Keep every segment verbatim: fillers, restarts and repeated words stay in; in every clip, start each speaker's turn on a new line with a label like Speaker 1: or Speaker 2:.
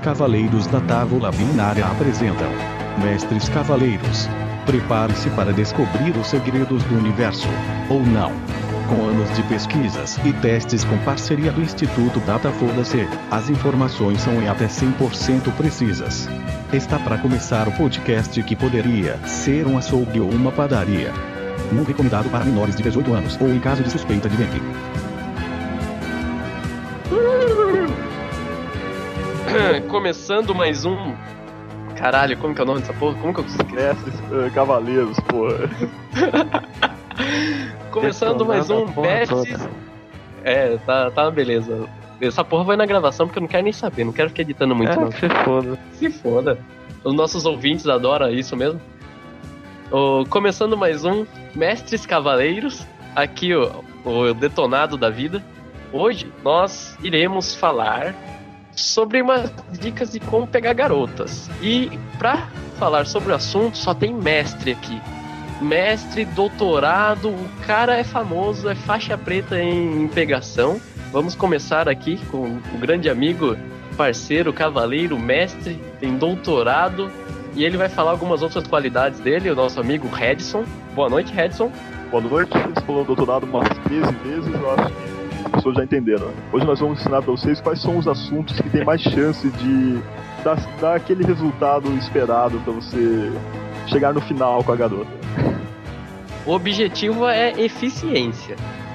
Speaker 1: Cavaleiros da Távola Binária apresentam Mestres Cavaleiros. Prepare-se para descobrir os segredos do universo, ou não. Com anos de pesquisas e testes com parceria do Instituto Datafolha-C, as informações são em até cem por cento precisas. Está para começar o podcast que poderia ser um açougue ou uma padaria. Não recomendado para menores de dezoito anos ou em caso de suspeita de dengue.
Speaker 2: Começando mais um... Caralho, como que é o nome dessa porra? Como que eu consegui?
Speaker 3: Mestres uh, Cavaleiros, porra.
Speaker 2: Começando mais um Mestres... É, tá, tá uma beleza. Essa porra vai na gravação porque eu não quero nem saber, não quero ficar editando muito,
Speaker 4: é,
Speaker 2: não.
Speaker 4: Se foda.
Speaker 2: Se foda. Os nossos ouvintes adoram isso mesmo. Oh, começando mais um Mestres Cavaleiros, aqui o, o detonado da vida. Hoje nós iremos falar sobre umas dicas de como pegar garotas. E pra falar sobre o assunto só tem mestre aqui. Mestre, doutorado, o cara é famoso, é faixa preta em pegação. Vamos começar aqui com o grande amigo, parceiro, cavaleiro, mestre, tem doutorado. E ele vai falar algumas outras qualidades dele, o nosso amigo Redson. Boa noite, Redson.
Speaker 3: Boa noite, você falou doutorado umas treze vezes, eu acho que as pessoas já entenderam. Hoje nós vamos ensinar pra vocês quais são os assuntos que tem mais chance de dar, dar aquele resultado esperado pra você chegar no final com a garota.
Speaker 2: O objetivo é eficiência.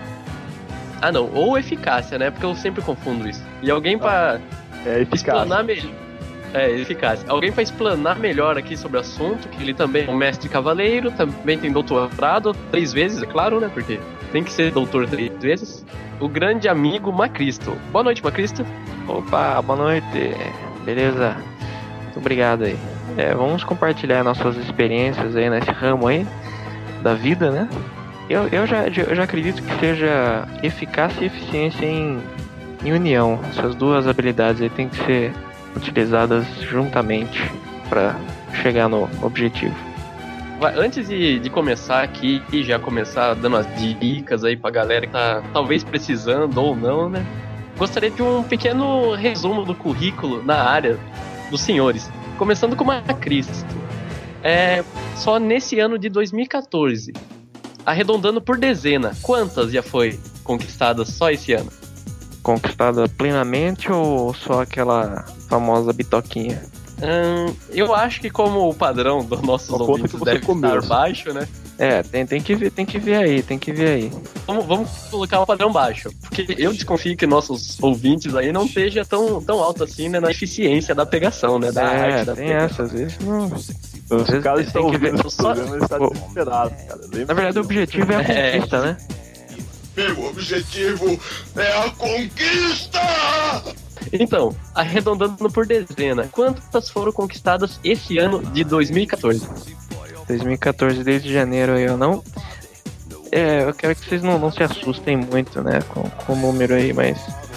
Speaker 2: Ah não, ou eficácia, né? Porque eu sempre confundo isso. E alguém pra
Speaker 3: é
Speaker 2: explanar melhor. É, eficácia. Alguém pra explanar melhor aqui sobre o assunto, que ele também é um mestre cavaleiro, também tem doutorado, três vezes, é claro, né? Porque tem que ser doutor três vezes. O grande amigo Macristo. Boa noite, Macristo.
Speaker 4: Opa, boa noite. Beleza? Muito obrigado aí. É, vamos compartilhar nossas experiências aí nesse ramo aí da vida, né? Eu, eu, já, eu já acredito que seja eficácia e eficiência em, em união. Essas duas habilidades aí tem que ser utilizadas juntamente para chegar no objetivo.
Speaker 2: Antes de, de começar aqui e já começar dando as dicas aí pra galera que tá talvez precisando ou não, né? Gostaria de um pequeno resumo do currículo na área dos senhores. Começando com o Macristo. É, só nesse ano de dois mil e catorze, arredondando por dezena, quantas já foi conquistadas só esse ano?
Speaker 4: Conquistada plenamente ou só aquela famosa bitoquinha?
Speaker 2: Hum, eu acho que como o padrão dos nossos ouvintes deve comeu. estar baixo, né?
Speaker 4: É, tem, tem, que ver, tem que ver aí, tem que ver aí.
Speaker 2: Vamos, vamos colocar o padrão baixo, porque eu desconfio que nossos ouvintes aí não esteja tão, tão alto assim, né, na eficiência da pegação, né, da
Speaker 4: é,
Speaker 2: arte da
Speaker 4: tem
Speaker 2: pegação.
Speaker 4: essa, às vezes não...
Speaker 3: Os caras estão ouvindo esse programa, eles estão desesperados, cara.
Speaker 4: Na verdade o objetivo é a conquista, é. né?
Speaker 5: Meu objetivo é a conquista!
Speaker 2: Então, arredondando por dezena, quantas foram conquistadas esse ano de dois mil e catorze?
Speaker 4: dois mil e catorze, desde janeiro eu não... É, eu quero que vocês não, não se assustem muito, né, com, com o número aí, mas...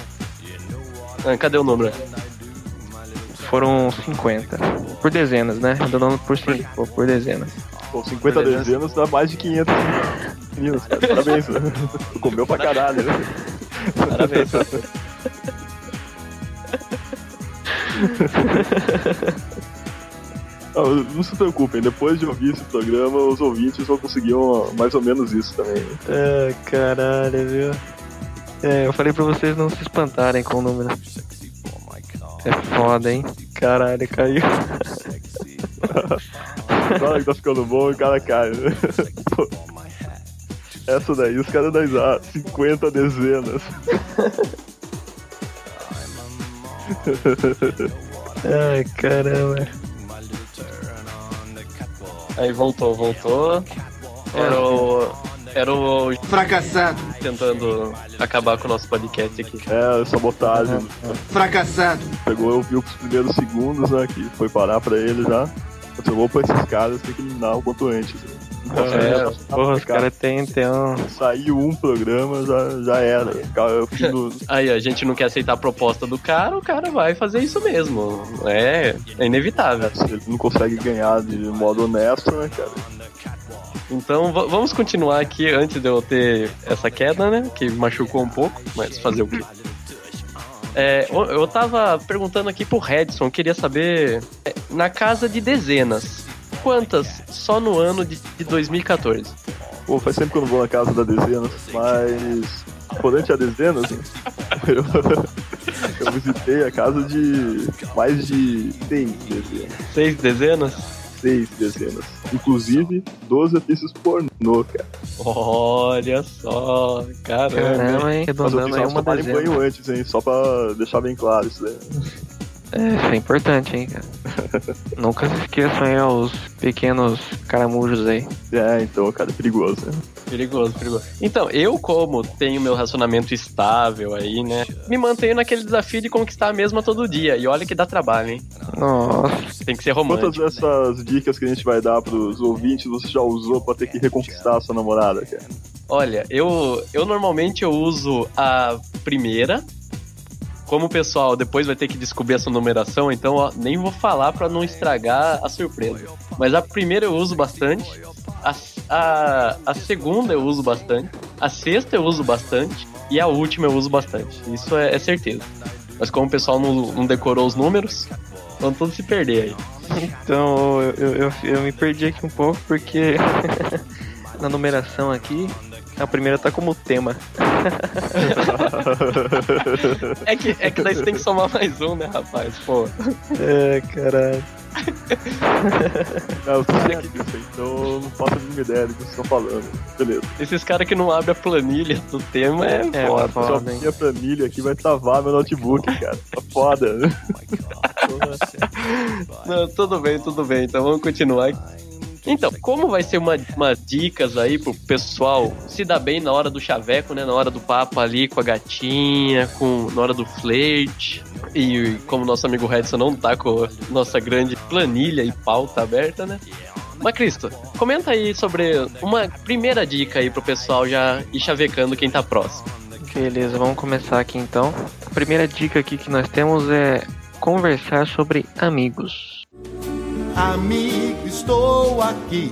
Speaker 2: Ah, cadê o número?
Speaker 4: Foram cinquenta. Por dezenas, né? Arredondando por, por, por dezenas.
Speaker 3: Pô, cinquenta dezenas dá mais de quinhentos meninos, cara. Parabéns. Comeu pra caralho, né?
Speaker 2: Parabéns.
Speaker 3: Não, não se preocupem, depois de ouvir esse programa, os ouvintes vão conseguir uma, mais ou menos isso também.
Speaker 4: É, caralho, viu? É, eu falei pra vocês não se espantarem com o número. É foda, hein? Caralho, caiu.
Speaker 3: Agora que tá ficando bom, o cara cai, né? Pô, essa daí, os caras dão ah, cinquenta dezenas.
Speaker 4: Ai, caramba.
Speaker 2: Aí voltou, voltou. Era o... Era o...
Speaker 5: Fracassado.
Speaker 2: Tentando acabar com o nosso podcast aqui.
Speaker 3: É, sabotagem.
Speaker 5: Fracassado.
Speaker 3: Pegou, eu vi os primeiros segundos, né, que foi parar pra ele já. Eu vou pra esses caras, tem que eliminar o quanto antes. Né?
Speaker 4: É, porra, os caras tem, tem um...
Speaker 3: Saiu um programa, já, já era. Eu fiz o...
Speaker 2: Aí a gente não quer aceitar a proposta do cara, o cara vai fazer isso mesmo. É, é inevitável.
Speaker 3: Se ele não consegue ganhar de modo honesto, né, cara?
Speaker 2: Então v- vamos continuar aqui antes de eu ter essa queda, né? Que machucou um pouco, mas fazer o quê? É, eu tava perguntando aqui pro Redson, queria saber, na casa de dezenas, quantas só no ano de, de dois mil e quatorze?
Speaker 3: Pô, faz tempo que eu não vou na casa da dezenas, mas durante a dezenas, eu, eu visitei a casa de mais de seis dezenas.
Speaker 2: Seis dezenas?
Speaker 3: Seis dezenas. Inclusive, doze pistas pornô, cara.
Speaker 2: Olha só, caramba.
Speaker 4: Caramba, hein?
Speaker 3: Mas eu
Speaker 4: Arredondando aí
Speaker 3: fiz
Speaker 4: uma
Speaker 3: tomar
Speaker 4: dezena.
Speaker 3: banho antes, hein? Só pra deixar bem claro isso daí.
Speaker 4: É, isso é importante, hein, cara. Nunca se esqueçam aí os pequenos caramujos aí.
Speaker 3: É, então, cara, é perigoso, né?
Speaker 2: Perigoso, perigoso. Então, eu como tenho meu relacionamento estável aí, né, me mantenho naquele desafio de conquistar a mesma todo dia. E olha que dá trabalho, hein?
Speaker 4: Nossa.
Speaker 2: Tem que ser romântico.
Speaker 3: Quantas dessas dicas que a gente vai dar pros ouvintes você já usou pra ter que reconquistar a sua namorada, cara?
Speaker 2: Olha, eu, eu normalmente eu uso a primeira. Como o pessoal depois vai ter que descobrir essa numeração, então ó, nem vou falar pra não estragar a surpresa. Mas a primeira eu uso bastante, a, a, a segunda eu uso bastante, a sexta eu uso bastante e a última eu uso bastante. Isso é, é certeza. Mas como o pessoal não, não decorou os números, vão todos se perder aí.
Speaker 4: Então, eu, eu, eu, eu me perdi aqui um pouco porque na numeração aqui, a primeira tá como tema.
Speaker 2: É que, é que daí você tem que somar mais um, né, rapaz? Pô.
Speaker 4: É, caralho.
Speaker 3: Não, eu tô sem aqui disso, então eu não faço a mínima ideia do que vocês estão falando. Beleza.
Speaker 2: Esses caras que não abrem a planilha do tema é,
Speaker 4: É,
Speaker 2: foda.
Speaker 4: foda.
Speaker 3: Só
Speaker 4: Foda, hein?
Speaker 3: minha planilha aqui vai travar meu notebook, cara. Tá foda.
Speaker 2: Não, tudo bem, tudo bem. Então vamos continuar. Então, como vai ser uma, uma dicas aí pro pessoal se dar bem na hora do chaveco, né? Na hora do papo ali com a gatinha, com, na hora do flerte. E como nosso amigo Redson não tá com nossa grande planilha e pauta aberta, né? Mas, Cristo, comenta aí sobre uma primeira dica aí pro pessoal já ir chavecando quem tá próximo.
Speaker 4: Beleza, vamos começar aqui então. A primeira dica aqui que nós temos é conversar sobre amigos.
Speaker 5: Amigo, estou aqui.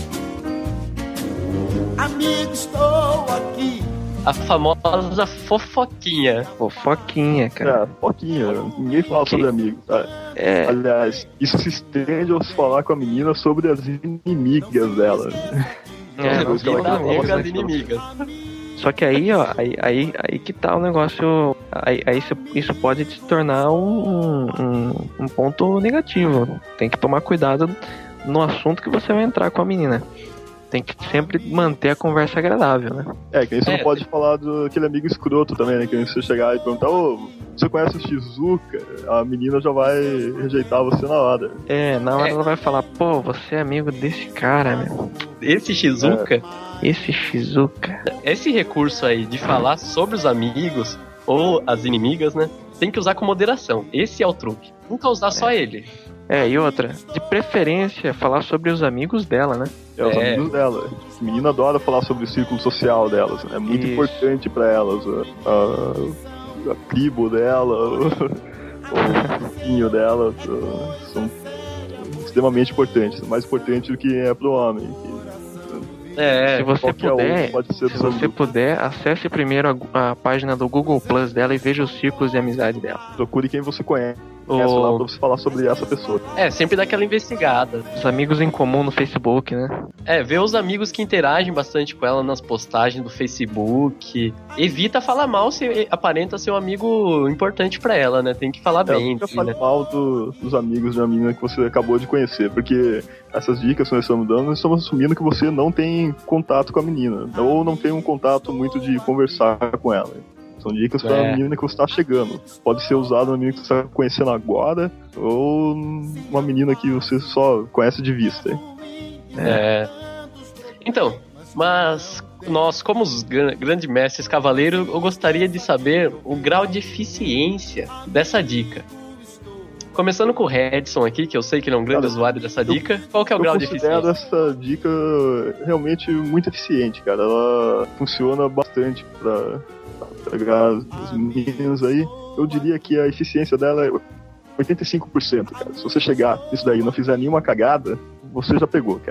Speaker 5: Amigo, estou aqui.
Speaker 2: A famosa fofoquinha.
Speaker 4: Fofoquinha, cara.
Speaker 3: É, pouquinho. Ninguém fala sobre amigos, tá?
Speaker 4: É,
Speaker 3: Aliás, isso se estende ao se falar com a menina sobre as inimigas dela.
Speaker 4: é, não
Speaker 3: Isso que ela
Speaker 2: Vida
Speaker 3: quer falar
Speaker 2: amigas
Speaker 3: bastante.
Speaker 2: inimigas.
Speaker 4: Só que aí, ó, aí, aí, aí que tá o negócio. Aí, aí isso, isso pode se tornar um, um, um ponto negativo. Tem que tomar cuidado no assunto que você vai entrar com a menina. Tem que sempre manter a conversa agradável, né?
Speaker 3: É, que aí você
Speaker 2: É,
Speaker 3: não pode falar daquele amigo escroto também, né? Que aí você chegar e perguntar, ô, você conhece o Shizuka? A menina já vai rejeitar você na hora.
Speaker 4: É, na hora
Speaker 2: É.
Speaker 4: ela vai falar, pô, você é amigo desse cara, meu.
Speaker 2: Esse Shizuka,
Speaker 4: Esse Shizuka.
Speaker 2: esse recurso aí de falar sobre os amigos ou as inimigas, né? Tem que usar com moderação. Esse é o truque. Nunca usar só ele.
Speaker 4: É, e outra, de preferência, falar sobre os amigos dela, né?
Speaker 3: É, os
Speaker 2: É.
Speaker 3: amigos dela. A menina adora falar sobre o círculo social delas. né? É muito
Speaker 4: Isso.
Speaker 3: importante pra elas. A, a, a tribo dela, o, o grupinho dela uh, são extremamente importantes. Mais importante do que é pro homem.
Speaker 2: É,
Speaker 4: Se você
Speaker 3: qualquer
Speaker 4: puder,
Speaker 3: um pode ser
Speaker 4: se
Speaker 3: do
Speaker 4: você
Speaker 3: seu
Speaker 4: puder, acesse primeiro a, a página do Google Plus dela e veja os círculos de amizade dela.
Speaker 3: Procure quem você conhece
Speaker 2: o-
Speaker 3: lá pra você falar sobre essa pessoa.
Speaker 2: é, sempre dá aquela investigada.
Speaker 4: Os amigos em comum no Facebook, né?
Speaker 2: É, ver os amigos que interagem bastante com ela nas postagens do Facebook. Evita falar mal se aparenta ser um amigo importante pra ela, né? Tem que falar
Speaker 3: É,
Speaker 2: bem.
Speaker 3: nunca
Speaker 2: assim,
Speaker 3: fale
Speaker 2: né?
Speaker 3: mal do- dos amigos de uma menina que você acabou de conhecer, porque essas dicas que nós estamos dando, nós estamos assumindo que você não tem contato com a menina, ou não tem um contato muito de conversar com ela. São dicas para
Speaker 2: É.
Speaker 3: a menina que você está chegando. Pode ser usado uma menina que você está conhecendo agora, ou uma menina que você só conhece de vista.
Speaker 2: É. Então, mas nós, como os gran- grandes mestres cavaleiros, eu gostaria de saber o grau de eficiência dessa dica. Começando com o Redson aqui, que eu sei que ele é um grande
Speaker 3: Cara,
Speaker 2: usuário dessa dica. Qual que é o
Speaker 3: Eu
Speaker 2: grau de
Speaker 3: considero
Speaker 2: eficiência?
Speaker 3: essa dica realmente muito eficiente, cara. Ela funciona bastante para pegar os meninos aí. Eu diria que a eficiência dela é oitenta e cinco por cento, cara. Se você chegar nisso daí e não fizer nenhuma cagada, você já pegou, cara.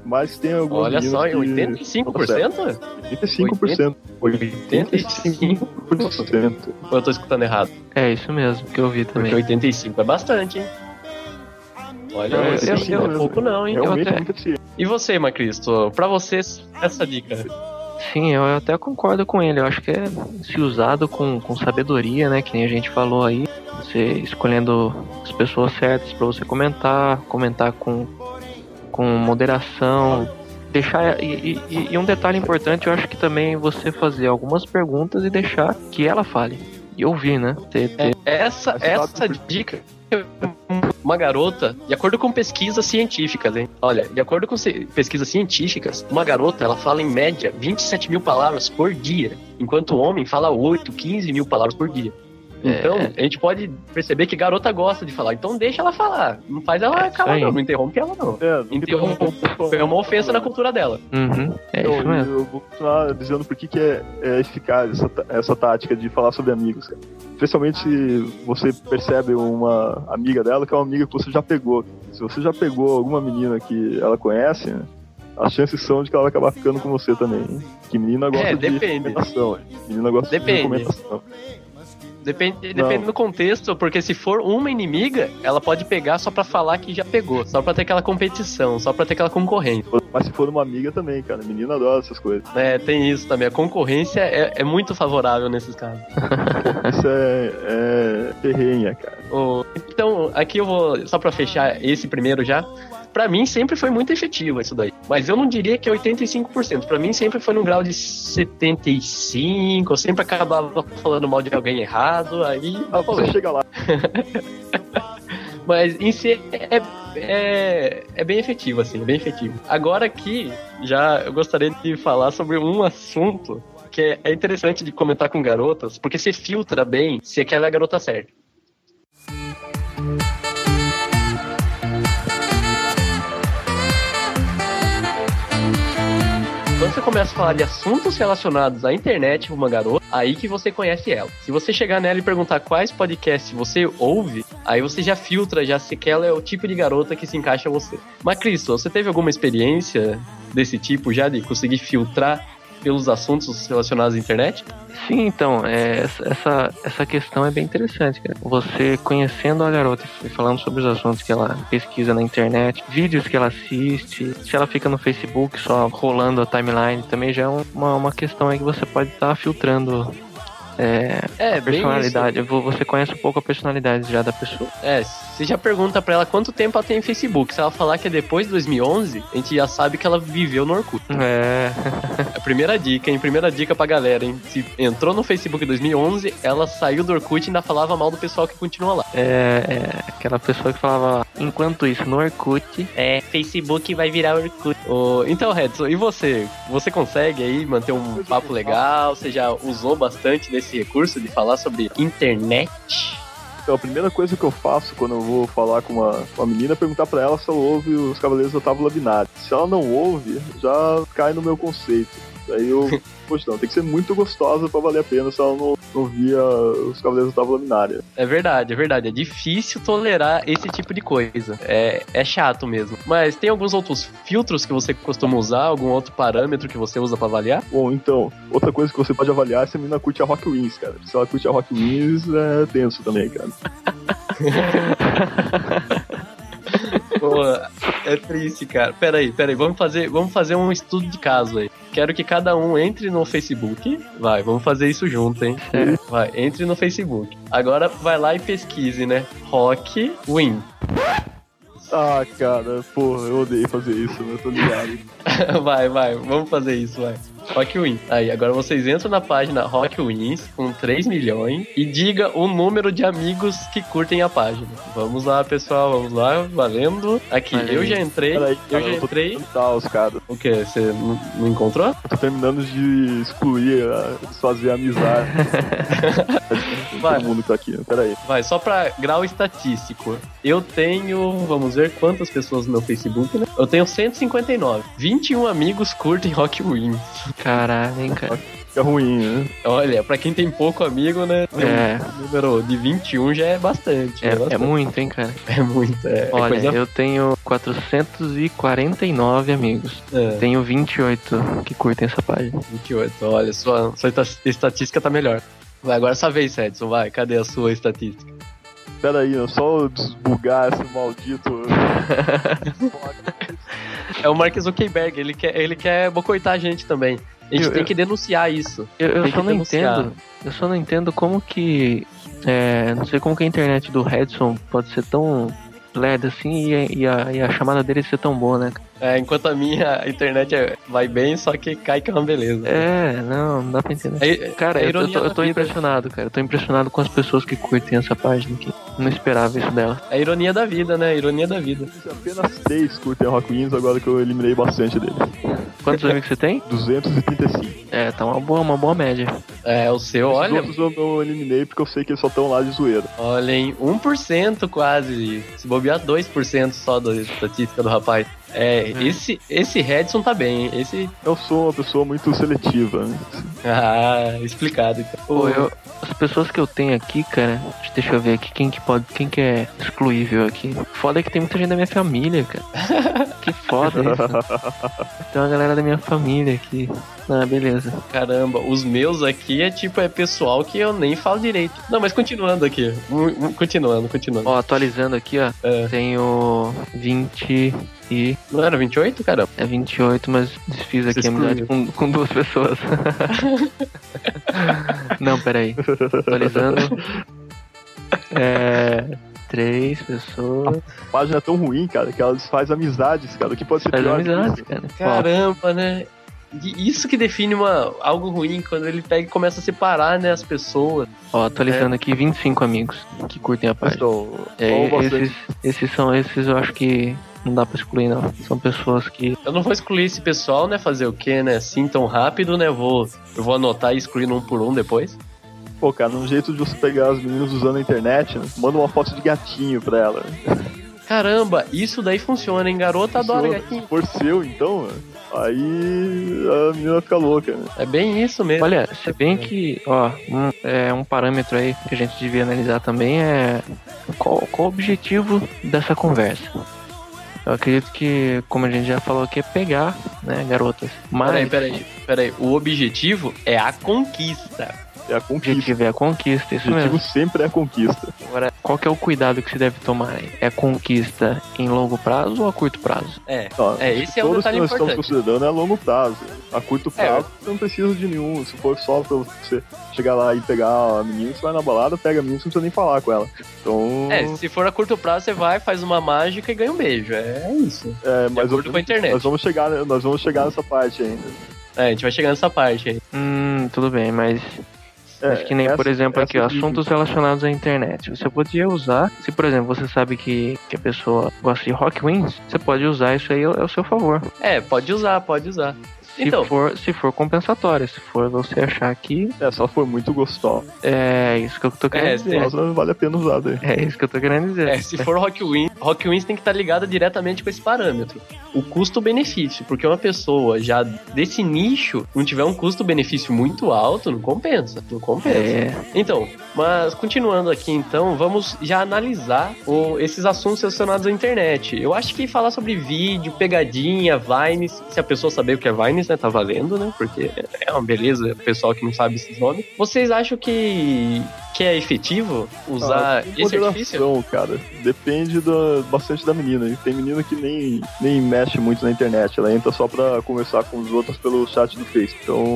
Speaker 3: mas tem algumas
Speaker 2: Olha
Speaker 3: meninas
Speaker 2: só,
Speaker 3: que...
Speaker 2: oitenta e cinco por cento?
Speaker 3: oitenta e cinco por cento.
Speaker 2: oitenta e cinco por cento. Ou eu tô escutando errado?
Speaker 4: É isso mesmo que eu vi também.
Speaker 2: Porque oitenta e cinco é bastante, hein? Olha,
Speaker 4: Eu-
Speaker 2: esse
Speaker 4: eu-
Speaker 2: não
Speaker 4: eu-
Speaker 2: é pouco não, hein?
Speaker 3: Realmente
Speaker 4: até-
Speaker 3: é muito eficiente.
Speaker 2: E você, Macristo? Pra você, essa dica?
Speaker 4: Sim, eu até concordo com ele. Eu acho que é se usado com, com sabedoria, né? Que nem a gente falou aí. Você escolhendo as pessoas certas pra você comentar, comentar com, com moderação. Deixar. E, e, e um detalhe importante, eu acho que também você fazer algumas perguntas e deixar que ela fale. E ouvir, né? Ter, ter...
Speaker 2: Essa, essa dica uma garota, de acordo com pesquisas científicas, hein? Olha, de acordo com ci- pesquisas científicas, uma garota, ela fala em média vinte e sete mil palavras por dia, enquanto o homem fala oito, quinze mil palavras por dia. Então,
Speaker 4: É.
Speaker 2: a gente pode perceber que garota gosta de falar, então deixa ela falar. Não faz ela
Speaker 4: É isso
Speaker 2: calar,
Speaker 4: aí.
Speaker 2: não, não interrompe ela, não.
Speaker 3: É,
Speaker 2: Interrompe. É uma ofensa na cultura dela.
Speaker 4: Uhum, é
Speaker 3: Então,
Speaker 4: isso mesmo.
Speaker 3: eu vou continuar dizendo por que que é, é eficaz essa, tá- essa tática de falar sobre amigos, cara. Especialmente se você percebe uma amiga dela que é uma amiga que você já pegou. Se você já pegou alguma menina que ela conhece, né, as chances são de que ela vai acabar ficando com você também. Hein? Que menina gosta
Speaker 2: É,
Speaker 3: de
Speaker 2: depende.
Speaker 3: recomendação. Hein? Menina gosta
Speaker 2: Depende.
Speaker 3: de recomendação.
Speaker 2: Depende, depende do contexto, porque se for uma inimiga, ela pode pegar só pra falar que já pegou, só pra ter aquela competição, só pra ter aquela concorrência.
Speaker 3: Mas se for uma amiga também, cara. Menina adora essas coisas.
Speaker 2: É, tem isso também. A concorrência é, é muito favorável nesses casos.
Speaker 3: Isso é, é ferrenha, cara.
Speaker 2: O- Então, aqui eu vou, só pra fechar esse primeiro já. Pra mim sempre foi muito efetivo isso daí. Mas eu não diria que é oitenta e cinco por cento. Pra mim sempre foi num grau de setenta e cinco por cento. Eu sempre acabava falando mal de alguém errado. Aí.
Speaker 3: Ah, você chega lá.
Speaker 2: Mas em si é, é, é bem efetivo, assim, é bem efetivo. Agora aqui, já eu gostaria de falar sobre um assunto que é, é interessante de comentar com garotas, porque você filtra bem se aquela é a garota certa. Quando você começa a falar de assuntos relacionados à internet com uma garota, aí que você conhece ela. Se você chegar nela e perguntar quais podcasts você ouve, aí você já filtra, já se que ela é o tipo de garota que se encaixa a você. Mas, Cristo, você teve alguma experiência desse tipo já, de conseguir filtrar pelos assuntos relacionados à internet?
Speaker 4: Sim, então, é, essa, essa questão é bem interessante, cara. Você conhecendo a garota e falando sobre os assuntos que ela pesquisa na internet, vídeos que ela assiste, se ela fica no Facebook só rolando a timeline, também já é um- uma, uma questão aí que você pode estar filtrando é,
Speaker 2: É,
Speaker 4: a
Speaker 2: bem
Speaker 4: personalidade. Vo- Você conhece um pouco a personalidade já da pessoa.
Speaker 2: É, você já pergunta pra ela quanto tempo ela tem em Facebook. Se ela falar que é depois de dois mil e onze, a gente já sabe que ela viveu no Orkut.
Speaker 4: É,
Speaker 2: A primeira dica, hein? Primeira dica pra galera, hein? Se entrou no Facebook em dois mil e onze, ela saiu do Orkut e ainda falava mal do pessoal que continua lá.
Speaker 4: é, é aquela pessoa que falava, enquanto isso, no Orkut,
Speaker 2: É, Facebook vai virar Orkut. Ô, então, Redson, e você? Você consegue aí manter um papo legal? Você já usou bastante desse recurso de falar sobre internet?
Speaker 3: Então, a primeira coisa que eu faço quando eu vou falar com uma, uma menina é perguntar pra ela se ela ouve os Cavaleiros da Tábua Binária. Se ela não ouve, já cai no meu conceito. Daí eu, poxa, não, tem que ser muito gostosa pra valer a pena se ela não, não via os Cavaleiros da Tábua Binária.
Speaker 2: É verdade, é verdade. É difícil tolerar esse tipo de coisa. É, é chato mesmo. Mas tem alguns outros filtros que você costuma usar? Algum outro parâmetro que você usa pra avaliar?
Speaker 3: Bom, então, outra coisa que você pode avaliar é se a menina curte a Rock Wins, cara. Se ela curte a Rock Wins, é tenso também, cara.
Speaker 2: Pô, é triste, cara. Pera aí, pera aí. Vamos fazer, vamos fazer um estudo de caso aí. Quero que cada um entre no Facebook. Vai, vamos fazer isso junto, hein? Vai, entre no Facebook. Agora vai lá e pesquise, né? Rock Win.
Speaker 3: Ah, cara, porra, eu odeio fazer isso, né? Eu tô ligado.
Speaker 2: Vai, vai, vamos fazer isso, vai. Rock Win. Aí, agora vocês entram na página Rock Wins com três milhões e diga o número de amigos que curtem a página. Vamos lá, pessoal, vamos lá, valendo. Aqui,
Speaker 4: Valeu.
Speaker 2: eu já entrei,
Speaker 3: Peraí,
Speaker 2: eu
Speaker 3: cara,
Speaker 2: já
Speaker 3: eu tô
Speaker 2: entrei.
Speaker 3: tentando tá, os caras.
Speaker 2: O que? Você não, não encontrou?
Speaker 3: Eu tô terminando de excluir, a- desfazer a amizade.
Speaker 2: Vai.
Speaker 3: Todo mundo que tá aqui, peraí.
Speaker 2: Vai, só pra grau estatístico. Eu tenho, vamos ver quantas pessoas no meu Facebook, né? Eu tenho cento e cinquenta e nove. vinte e um amigos curtem Rock Wins.
Speaker 4: caralho, hein, cara.
Speaker 3: Fica ruim, né?
Speaker 2: Olha, pra quem tem pouco amigo, né?
Speaker 4: É.
Speaker 2: Um número de vinte e um já é bastante.
Speaker 4: É,
Speaker 2: é, bastante.
Speaker 4: é muito, hein, cara?
Speaker 2: É muito, é.
Speaker 4: Olha,
Speaker 2: é coisa...
Speaker 4: eu tenho quatrocentos e quarenta e nove amigos.
Speaker 2: É.
Speaker 4: Tenho vinte e oito que curtem essa página.
Speaker 2: vinte e oito, olha, sua, sua estatística tá melhor. Vai, agora essa vez, Edson, vai, cadê a sua estatística?
Speaker 3: Pera aí, só desbugar esse maldito...
Speaker 2: É o Mark Zuckerberg, ele quer, ele quer bocoitar a gente também. A gente
Speaker 4: Eu-
Speaker 2: tem
Speaker 4: eu-
Speaker 2: que denunciar isso.
Speaker 4: Eu, eu
Speaker 2: Tem
Speaker 4: só
Speaker 2: que
Speaker 4: não
Speaker 2: denunciar.
Speaker 4: entendo. Eu só não entendo como que. É, não sei como que a internet do Redson pode ser tão lerda assim e, e, a, e a chamada dele ser tão boa, né?
Speaker 2: É, enquanto a minha internet é- vai bem, só que cai que é uma beleza.
Speaker 4: É, não, não dá pra entender.
Speaker 2: É-
Speaker 4: Cara,
Speaker 2: é
Speaker 4: eu, eu
Speaker 2: ironia
Speaker 4: tô, eu
Speaker 2: da
Speaker 4: tô
Speaker 2: vida.
Speaker 4: impressionado, cara. Eu tô impressionado com as pessoas que curtem essa página aqui. Não esperava isso dela.
Speaker 2: É a ironia da vida, né? A ironia da vida.
Speaker 3: Apenas três curtem Rock Wins, agora que eu eliminei bastante deles.
Speaker 4: Quantos amigos você tem?
Speaker 3: duzentos e trinta e cinco.
Speaker 4: É, tá uma boa, uma boa média.
Speaker 2: É, o seu,
Speaker 3: Os
Speaker 2: olha,
Speaker 3: outros eu não eliminei porque eu sei que eles só estão lá de zoeira.
Speaker 2: olha, em um por cento quase. Se bobear, dois por cento só da estatística do rapaz. É,
Speaker 4: Hum.
Speaker 2: esse, esse Redson tá bem, hein? Esse.
Speaker 3: Eu sou uma pessoa muito seletiva, né?
Speaker 2: Ah, explicado. Então.
Speaker 4: Pô, eu, as pessoas que eu tenho aqui, cara, deixa eu ver aqui quem que pode, quem que é excluível aqui. Foda é que tem muita gente da minha família, cara. Que foda isso. Tem uma galera da minha família aqui. Ah, beleza.
Speaker 2: Caramba, os meus aqui é tipo, é pessoal que eu nem falo direito. Não, mas continuando aqui. Mu- mu- Continuando, continuando.
Speaker 4: Ó, atualizando aqui, ó.
Speaker 2: É.
Speaker 4: Tenho vinte e...
Speaker 2: Não era vinte e oito, caramba?
Speaker 4: É vinte e oito, mas desfiz
Speaker 2: Você
Speaker 4: aqui a amizade com, com duas pessoas. Não, peraí. Atualizando. É... Três pessoas.
Speaker 3: A página é tão ruim, cara, que ela desfaz amizades, cara. O que pode ser
Speaker 4: Faz
Speaker 3: pior que
Speaker 4: amizade,
Speaker 3: isso?
Speaker 4: cara. Ó,
Speaker 2: Caramba, né? E isso que define uma, algo ruim, quando ele pega e começa a separar, né, as pessoas.
Speaker 4: ó, atualizando aqui vinte e cinco amigos que curtem a página.
Speaker 3: Então,
Speaker 4: É,
Speaker 3: bom, bastante.
Speaker 4: esses, esses são esses, eu acho que não dá pra excluir, não. São pessoas que.
Speaker 2: Eu não vou excluir esse pessoal, né, fazer o quê, né, assim tão rápido, né, eu vou, eu vou anotar e excluir um por um depois.
Speaker 3: Pô, cara, um jeito de você pegar as meninas usando a internet, né? Manda uma foto de gatinho pra ela.
Speaker 2: Caramba, isso daí funciona, hein, garota adora
Speaker 3: Se
Speaker 2: gatinho.
Speaker 3: for seu, então, né? Aí a menina fica louca, né?
Speaker 2: É bem isso mesmo.
Speaker 4: Olha, se bem que, ó, um, é, um parâmetro aí que a gente devia analisar também é qual, qual o objetivo dessa conversa. Eu acredito que, como a gente já falou aqui, é pegar, né, garotas. Mas
Speaker 2: Peraí, peraí, peraí, o objetivo é a conquista.
Speaker 3: É a
Speaker 4: o
Speaker 3: conquista.
Speaker 4: objetivo é a conquista,
Speaker 3: O
Speaker 4: isso
Speaker 3: objetivo
Speaker 4: mesmo.
Speaker 3: sempre é a conquista.
Speaker 4: Agora, qual que é o cuidado que se deve tomar aí? É conquista em longo prazo ou a curto prazo?
Speaker 2: É,
Speaker 3: Ó,
Speaker 2: é, esse é o
Speaker 3: todos que
Speaker 2: detalhe
Speaker 3: nós estamos
Speaker 2: importante.
Speaker 3: considerando é a longo prazo. A curto
Speaker 2: É.
Speaker 3: prazo, você não precisa de nenhum. Se for só pra você chegar lá e pegar a menina, você vai na balada, pega a menina, você não precisa nem falar com ela. Então,
Speaker 2: É, se for a curto prazo, você vai, faz uma mágica e ganha um beijo. É isso.
Speaker 3: é,
Speaker 2: De
Speaker 3: mas
Speaker 2: acordo com a internet.
Speaker 3: nós vamos chegar, nós vamos chegar nessa parte ainda.
Speaker 2: É, a gente vai chegar nessa parte aí.
Speaker 4: Hum, tudo bem, mas
Speaker 3: É,
Speaker 4: acho que nem, por
Speaker 3: essa-
Speaker 4: exemplo, aqui, ó,
Speaker 3: essa de-
Speaker 4: assuntos relacionados à internet. Você podia usar, se por exemplo, você sabe que, que a pessoa gosta de Rock Wins, você pode usar isso aí ao, ao seu favor.
Speaker 2: É, pode usar, pode usar.
Speaker 4: Se,
Speaker 2: Então.
Speaker 4: for, se for compensatório, se for você achar que
Speaker 3: É, só for muito gostosa.
Speaker 4: é isso que eu tô querendo
Speaker 2: É,
Speaker 4: dizer.
Speaker 3: Gostosa, vale a pena usar daí.
Speaker 4: É isso que eu tô querendo dizer.
Speaker 2: É, se for Rock Wins, Rock Wins tem que estar ligada diretamente com esse parâmetro. O custo-benefício, porque uma pessoa já desse nicho não tiver um custo-benefício muito alto, não compensa, não compensa.
Speaker 4: É,
Speaker 2: Então, mas continuando aqui então, vamos já analisar o- esses assuntos relacionados à internet. Eu acho que falar sobre vídeo, pegadinha, Vines, se a pessoa saber o que é Vines, né, tá valendo, né, porque é uma beleza, o pessoal que não sabe esses nomes. Vocês acham que, que é efetivo usar
Speaker 3: Ah, tem
Speaker 2: esse artifício?
Speaker 3: moderação, cara. Depende da, bastante da menina. E tem menina que nem, nem mexe muito na internet. Ela entra só pra conversar com os outros pelo chat do Face.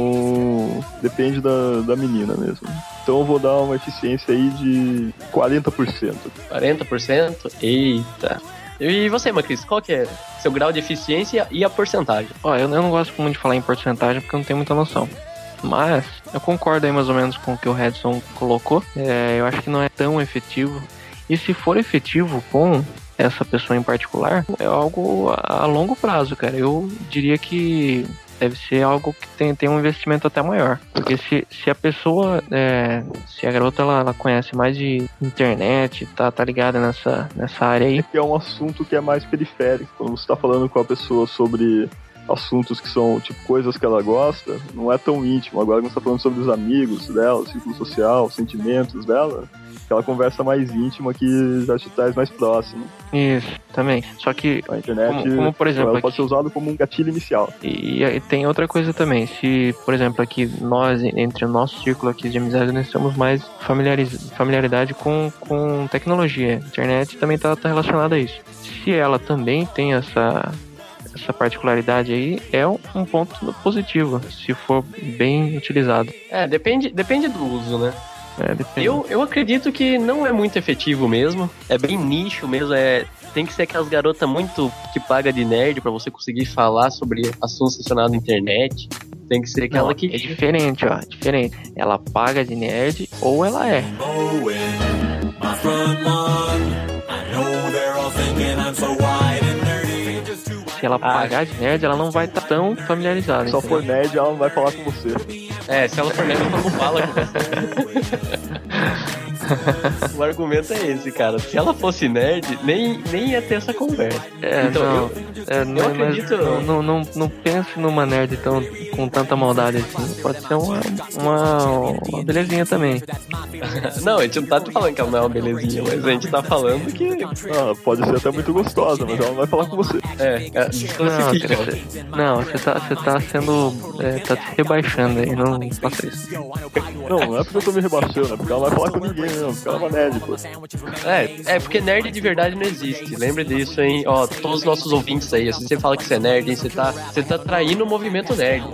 Speaker 3: Então, depende da, da menina mesmo. Então eu vou dar uma eficiência aí de quarenta por cento.
Speaker 2: quarenta por cento? Eita. E você, Macris, qual que é seu grau de eficiência e a porcentagem?
Speaker 4: ó, eu, eu não gosto muito de falar em porcentagem porque eu não tenho muita noção. Mas eu concordo aí mais ou menos com o que o Redson colocou. É, eu acho que não é tão efetivo. E se for efetivo com essa pessoa em particular, é algo a, a longo prazo, cara. Eu diria que deve ser algo que tem, tem um investimento até maior. Porque se, se a pessoa, é, se a garota ela, ela conhece mais de internet, tá, tá ligada nessa, nessa área aí,
Speaker 3: Que é um assunto que é mais periférico. Quando você tá falando com a pessoa sobre assuntos que são, tipo, coisas que ela gosta, não é tão íntimo. Agora quando você tá falando sobre os amigos dela, o círculo social, os sentimentos dela, aquela conversa mais íntima que já te traz mais próximo.
Speaker 4: Isso, também. Só que,
Speaker 3: a internet,
Speaker 4: como, como por exemplo,
Speaker 3: ela pode
Speaker 4: aqui,
Speaker 3: ser usada como um gatilho inicial.
Speaker 4: E, e tem outra coisa também. Se, por exemplo, aqui nós, entre o nosso círculo aqui de amizade, nós temos mais familiariz, familiaridade com, com tecnologia. A internet também está tá relacionada a isso. Se ela também tem essa, essa particularidade aí, é um, um ponto positivo, se for bem utilizado.
Speaker 2: É, depende, depende do uso, né?
Speaker 4: É, depende.
Speaker 2: Eu, eu acredito que não é muito efetivo mesmo. É bem nicho mesmo. É, tem que ser aquelas garotas muito que paga de nerd pra você conseguir falar sobre assuntos relacionados à internet. Tem que ser aquela
Speaker 4: Não,
Speaker 2: que...
Speaker 4: é diferente, ó. É diferente. Ela paga de nerd ou ela é. Se ela pagar de nerd, ela não vai estar tão familiarizada.
Speaker 3: Se ela for nerd, ela não vai falar com você.
Speaker 2: É, se ela for nerd, ela não fala com você. O argumento é esse, cara. Se ela fosse nerd, nem, nem ia ter essa conversa.
Speaker 4: É,
Speaker 2: então,
Speaker 4: não,
Speaker 2: eu,
Speaker 4: é,
Speaker 2: eu
Speaker 4: não,
Speaker 2: acredito...
Speaker 4: Não, não, não, não pense numa nerd tão, com tanta maldade assim. Pode ser uma, uma, uma belezinha também.
Speaker 2: Não, a gente não tá falando que ela não é uma belezinha, mas a gente tá falando que...
Speaker 3: Ah, pode ser até muito gostosa, mas ela não vai falar com você.
Speaker 2: É, é desclassifica.
Speaker 4: Não, você, não, você tá, você tá sendo... É, tá se rebaixando aí, não faça isso.
Speaker 3: Não, não é porque eu tô me rebaixando, é porque ela não vai falar com ninguém mesmo, porque ela é uma nerd, pô.
Speaker 2: É, é porque nerd de verdade não existe. Lembre disso, hein? Ó, todos os nossos ouvintes aí, se você fala que você é nerd, hein, você tá, você tá traindo o movimento nerd.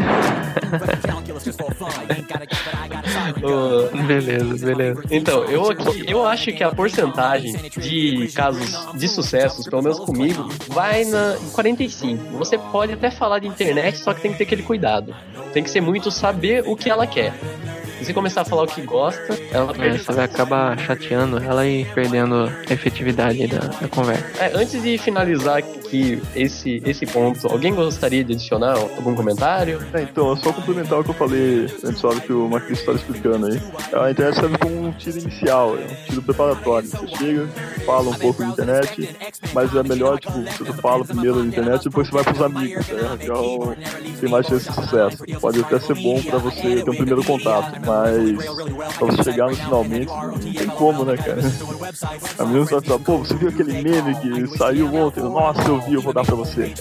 Speaker 2: uh,
Speaker 4: beleza, beleza.
Speaker 2: Então, eu aqui, eu acho que a porcentagem de casos de sucessos, pelo menos comigo, vai na em quarenta e cinco. Você pode até falar de internet, só que tem que ter aquele cuidado. Tem que ser muito saber o que ela quer. Se você começar a falar o que gosta, ela perde.
Speaker 4: É, você vai acabar chateando ela e perdendo a efetividade da, da conversa.
Speaker 2: É, antes de finalizar aqui esse, esse ponto, alguém gostaria de adicionar algum comentário?
Speaker 3: É, então, é só complementar o que eu falei antes, hora que o Marquinhos estava explicando aí. A internet serve como um tiro inicial, é um tiro preparatório. Você chega, fala um pouco de internet, mas é melhor, tipo, você fala primeiro da internet e depois você vai pros amigos, né? Então tem mais chance de sucesso. Pode até ser bom pra você ter um primeiro contato, mas pra você chegar no finalmente, não tem como, né, cara? A menina vai falar, pô, você viu aquele meme que saiu ontem? Nossa, eu vi, eu vou dar pra você.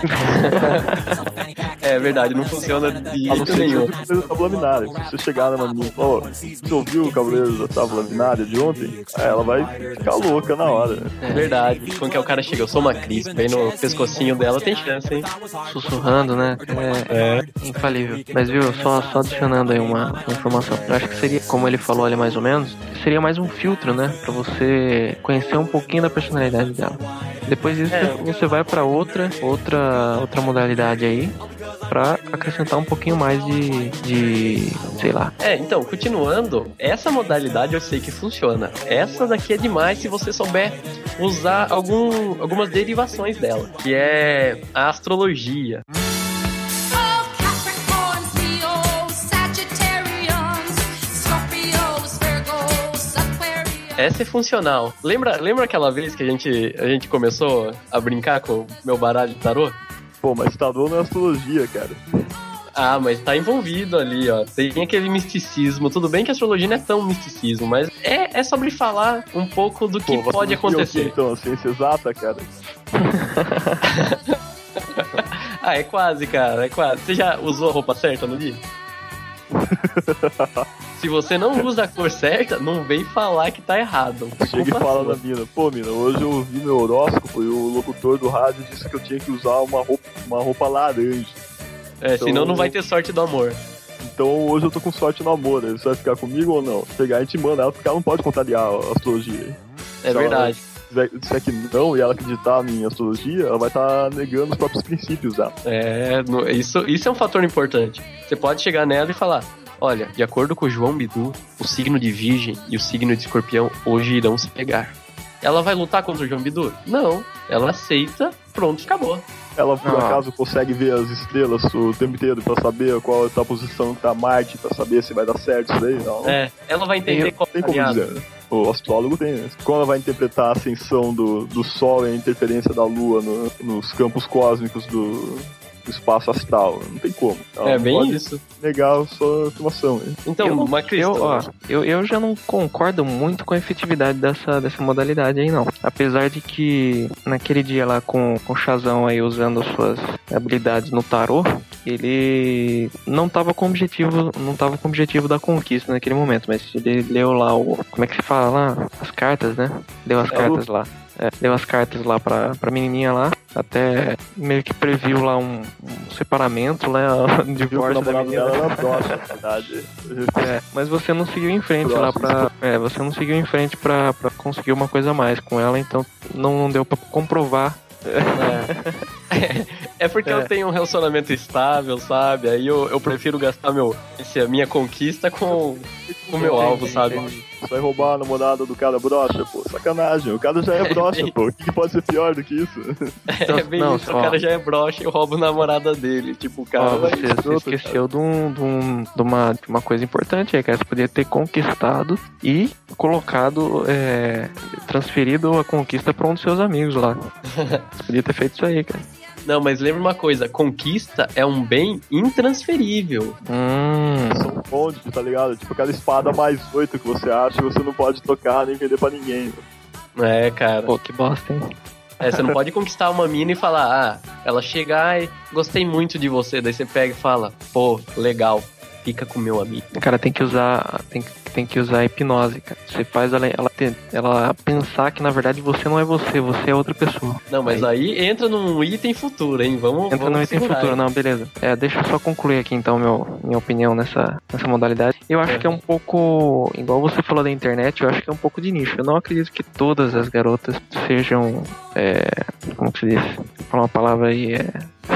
Speaker 2: É verdade, não funciona de
Speaker 3: A não
Speaker 2: jeito
Speaker 3: ser
Speaker 2: nenhum.
Speaker 3: que seja tábua binária. Se você chegar numa menina e falar, ó, você ouviu o Cavaleiro da Tábua Binária de ontem? Aí ela vai ficar louca na hora, né?
Speaker 2: É verdade. Quando que é o cara chega, eu sou uma Cris, bem no pescocinho dela, tem chance, hein?
Speaker 4: Sussurrando, né? É, é infalível. Mas viu, só, só adicionando aí uma, uma informação. Eu acho que seria, como ele falou ali mais ou menos, seria mais um filtro, né? Pra você conhecer um pouquinho da personalidade dela. Depois disso,
Speaker 2: É.
Speaker 4: você vai pra outra, outra, outra modalidade aí, pra acrescentar um pouquinho mais de, de, sei lá.
Speaker 2: É, então, continuando, essa modalidade eu sei que funciona. Essa daqui é demais se você souber usar algum, algumas derivações dela, que é a astrologia. Essa é funcional. Lembra, lembra aquela vez que a gente, a gente começou a brincar com o meu baralho de tarô?
Speaker 3: Pô, mas tarô não é astrologia, cara.
Speaker 2: Ah, mas tá envolvido ali, ó. Tem aquele misticismo. Tudo bem que a astrologia não é tão misticismo, mas é, é sobre falar um pouco do que
Speaker 3: Pô,
Speaker 2: pode acontecer.
Speaker 3: É o quê, então, a ciência exata, cara.
Speaker 2: Ah, é quase, cara, é quase. Você já usou a roupa certa no dia? Se você não usa a cor certa, não vem falar que tá errado.
Speaker 3: Chega e fala na mina, pô, mina, hoje eu ouvi meu horóscopo e o locutor do rádio disse que eu tinha que usar uma roupa, uma roupa laranja.
Speaker 2: É,
Speaker 3: então,
Speaker 2: senão não vai ter sorte do amor.
Speaker 3: Então hoje eu tô com sorte no amor, né? Você vai ficar comigo ou não? Se pegar, a gente manda ela, porque ela não pode contrariar a astrologia.
Speaker 2: É
Speaker 3: Se
Speaker 2: verdade.
Speaker 3: Ela disser que não e ela acreditar em astrologia, ela vai estar tá negando os próprios princípios dela.
Speaker 2: É, no- isso, isso é um fator importante. Você pode chegar nela e falar: olha, de acordo com o João Bidu, o signo de Virgem e o signo de Escorpião hoje irão se pegar. Ela vai lutar contra o João Bidu? Não. Ela aceita, pronto, acabou.
Speaker 3: Ela, por
Speaker 4: Ah.
Speaker 3: acaso, consegue ver as estrelas o tempo inteiro pra saber qual tá a posição que tá Marte, pra saber se vai dar certo isso daí? Não.
Speaker 2: É, ela vai entender qual
Speaker 3: Tem como
Speaker 2: aliado.
Speaker 3: dizer, né? O astrólogo tem, né? Como ela vai interpretar a ascensão do, do Sol e a interferência da Lua no- nos campos cósmicos do, no espaço astral. Não tem como. Ela
Speaker 2: É
Speaker 3: não
Speaker 2: bem
Speaker 3: pode
Speaker 2: isso.
Speaker 3: negar a sua afirmação. Hein?
Speaker 2: Então,
Speaker 4: eu,
Speaker 2: uma questão.
Speaker 4: eu, ó, eu, eu já não concordo muito com a efetividade dessa, dessa modalidade aí, não. Apesar de que naquele dia lá com, com o Shazam aí usando suas habilidades no tarô, ele não tava com objetivo, não tava com o objetivo da conquista naquele momento, mas ele leu lá o, como é que se fala lá? As cartas, né? Deu as cartas lá. É, deu as cartas lá pra, pra menininha lá, até meio que previu lá um, um separamento, né, um divórcio da menina.
Speaker 3: Dela era broxa, na verdade.
Speaker 4: É, mas você não seguiu em frente
Speaker 3: Broxa.
Speaker 4: lá pra... É, você não seguiu em frente pra, pra conseguir uma coisa a mais com ela, então não, não deu pra comprovar.
Speaker 2: É, é porque
Speaker 4: É.
Speaker 2: eu tenho um relacionamento estável, sabe? Aí eu, eu prefiro gastar meu, esse, a minha conquista com o meu alvo, sabe?
Speaker 3: Você vai roubar a namorada do cara broxa, pô. Sacanagem. O cara já é broxa, pô. O que pode ser pior do que isso?
Speaker 2: É bem
Speaker 4: Não,
Speaker 2: isso,
Speaker 4: só-
Speaker 2: o cara já é broxa e eu roubo a namorada dele. Tipo, o cara
Speaker 4: Ó,
Speaker 2: vai...
Speaker 4: você, você
Speaker 3: outro,
Speaker 4: esqueceu de, um, de, um, de, uma, de uma coisa importante aí, cara. Você podia ter conquistado e colocado, é, transferido a conquista pra um dos seus amigos lá. Você podia ter feito isso aí, cara.
Speaker 2: Não, mas lembra uma coisa, conquista é um bem intransferível.
Speaker 4: Hum.
Speaker 3: São bonde, tá ligado? Tipo aquela espada mais oito que você acha, você não pode tocar nem vender pra ninguém.
Speaker 2: É, cara.
Speaker 4: Pô, que bosta, hein?
Speaker 2: É, você não pode conquistar uma mina e falar, ah, ela chegar e gostei muito de você. Daí você pega e fala, pô, legal, fica com meu amigo.
Speaker 4: Cara, tem que usar, tem, que- tem que usar hipnose, cara. Você faz ela, ela, ter- ela pensar que na verdade você não é você, você é outra pessoa.
Speaker 2: Não, mas aí, entra num item futuro, hein? Vamos.
Speaker 4: Entra
Speaker 2: vamos
Speaker 4: no item
Speaker 2: segurar,
Speaker 4: futuro,
Speaker 2: hein?
Speaker 4: não, beleza. É, deixa eu só concluir aqui então meu, minha opinião nessa, nessa modalidade. Eu acho
Speaker 2: É.
Speaker 4: que é um pouco, igual você falou da internet, eu acho que é um pouco de nicho. Eu não acredito que todas as garotas sejam, é, como que se diz? Vou falar uma palavra aí, é...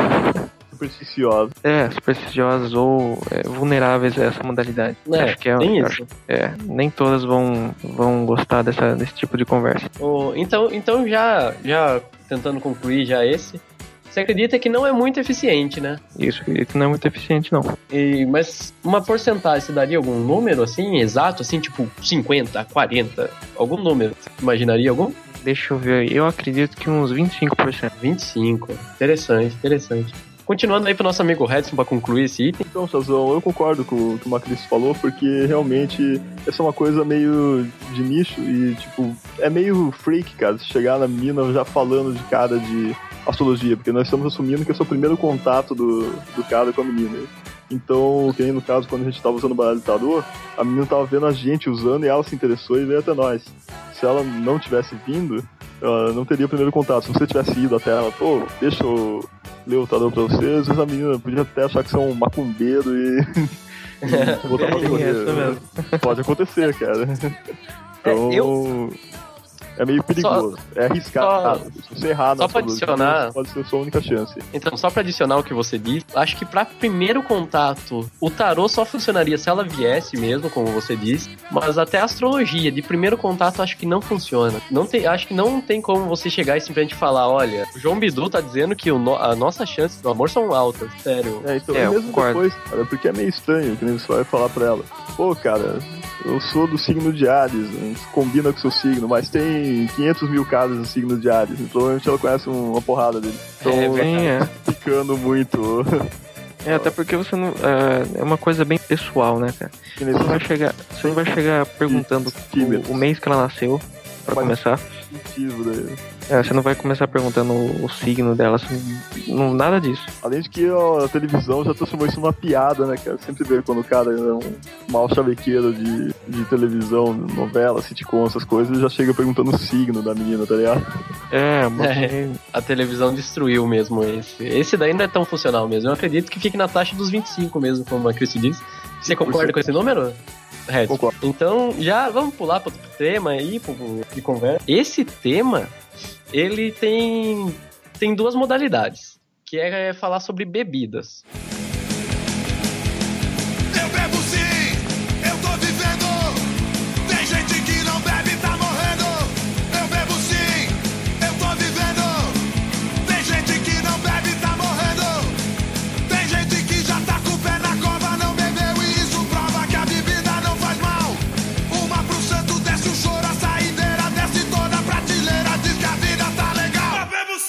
Speaker 3: Supersticiosa.
Speaker 4: É, supersticiosas ou é, vulneráveis a essa modalidade.
Speaker 2: É,
Speaker 4: acho que é,
Speaker 2: tem
Speaker 4: eu
Speaker 2: isso.
Speaker 4: acho- é, nem todas vão, vão gostar dessa, desse tipo de conversa.
Speaker 2: Ô, então, então já, já tentando concluir já esse, você acredita que não é muito eficiente, né?
Speaker 4: Isso, acredito que não é muito eficiente, não.
Speaker 2: E, mas uma porcentagem, você daria algum número assim, exato, assim, tipo cinquenta, quarenta, algum número? Você imaginaria algum?
Speaker 4: Deixa eu ver aí. Eu acredito que uns vinte e cinco por cento.
Speaker 2: vinte e cinco. Interessante, interessante. Continuando aí pro nosso amigo Redson pra concluir esse item.
Speaker 3: Então, Chazão, eu concordo com o que o Macris falou, porque realmente essa é uma coisa meio de nicho e, tipo, é meio freak, cara, se chegar na mina já falando de cara de astrologia, porque nós estamos assumindo que esse é o primeiro contato do, do cara com a menina. Então, que nem no caso, quando a gente tava usando o baralho de tarô, a menina tava vendo a gente usando e ela se interessou e veio até nós. Se ela não tivesse vindo, ela não teria o primeiro contato. Se você tivesse ido até ela, pô, deixa eu ler o tarô pra vocês, às vezes a menina podia até achar que você é um macumbeiro e... e botar pra
Speaker 4: Bem
Speaker 3: correr.
Speaker 4: essa mesmo.
Speaker 3: Pode acontecer, cara. Então...
Speaker 2: É, eu-
Speaker 3: É meio perigoso, é arriscado. Se você errar
Speaker 2: só
Speaker 3: na
Speaker 2: pra
Speaker 3: astrologia,
Speaker 2: adicionar-
Speaker 3: pode ser a sua única chance.
Speaker 2: Então, só pra adicionar o que você disse, acho que pra primeiro contato, o tarô só funcionaria se ela viesse mesmo, como você disse, mas até a astrologia, de primeiro contato, acho que não funciona. Não tem, acho que não tem como você chegar e simplesmente falar, olha, o João Bidu tá dizendo que o no, a nossa chance do amor são altas, sério.
Speaker 3: É, então,
Speaker 4: É,
Speaker 3: e
Speaker 4: eu
Speaker 3: mesmo
Speaker 4: concordo.
Speaker 3: depois, cara, porque é meio estranho, que nem você vai falar pra ela. Pô, cara, eu sou do signo de Ares, né? Combina com o seu signo, mas tem quinhentos mil casos do signo de Ares, então provavelmente ela conhece uma porrada dele. Então,
Speaker 2: É,
Speaker 4: Sim, é.
Speaker 3: ficando muito...
Speaker 4: É, até porque você não. É, é uma coisa bem pessoal, né, cara?
Speaker 3: que nem
Speaker 4: Você não vai chegar, você não vai chegar perguntando o, o mês que ela nasceu, pra
Speaker 3: Mas-
Speaker 4: começar.
Speaker 3: sentido daí.
Speaker 4: É, você não vai começar perguntando o, o signo dela, assim, não, nada disso.
Speaker 3: Além de que ó, a televisão já transformou isso numa piada, né, cara? Sempre vê quando o cara é um mau chavequeiro de, de televisão, novela, sitcom, essas coisas, ele já chega perguntando o signo da menina, tá ligado?
Speaker 4: É, mas
Speaker 2: É. A televisão destruiu mesmo esse. Esse daí não é tão funcional mesmo. Eu acredito que fique na taxa dos vinte e cinco mesmo, como a Cris disse. Você concorda com esse número? Red?
Speaker 3: Concordo.
Speaker 2: Então, já vamos pular para outro tema aí pro, de conversa. Esse tema, ele tem, tem duas modalidades, que é falar sobre bebidas.
Speaker 6: Eu bebo sim, eu tô vivendo. Tem gente que não bebe e tá morrendo. Eu bebo sim, eu tô vivendo. Tem gente que não bebe e tá morrendo. Tem gente que já tá com o pé na cova, não bebeu e isso prova que a bebida não faz mal. Uma pro santo desce o choro, a saideira desce toda a prateleira, diz que a vida tá legal. Eu bebo sim, eu
Speaker 2: Que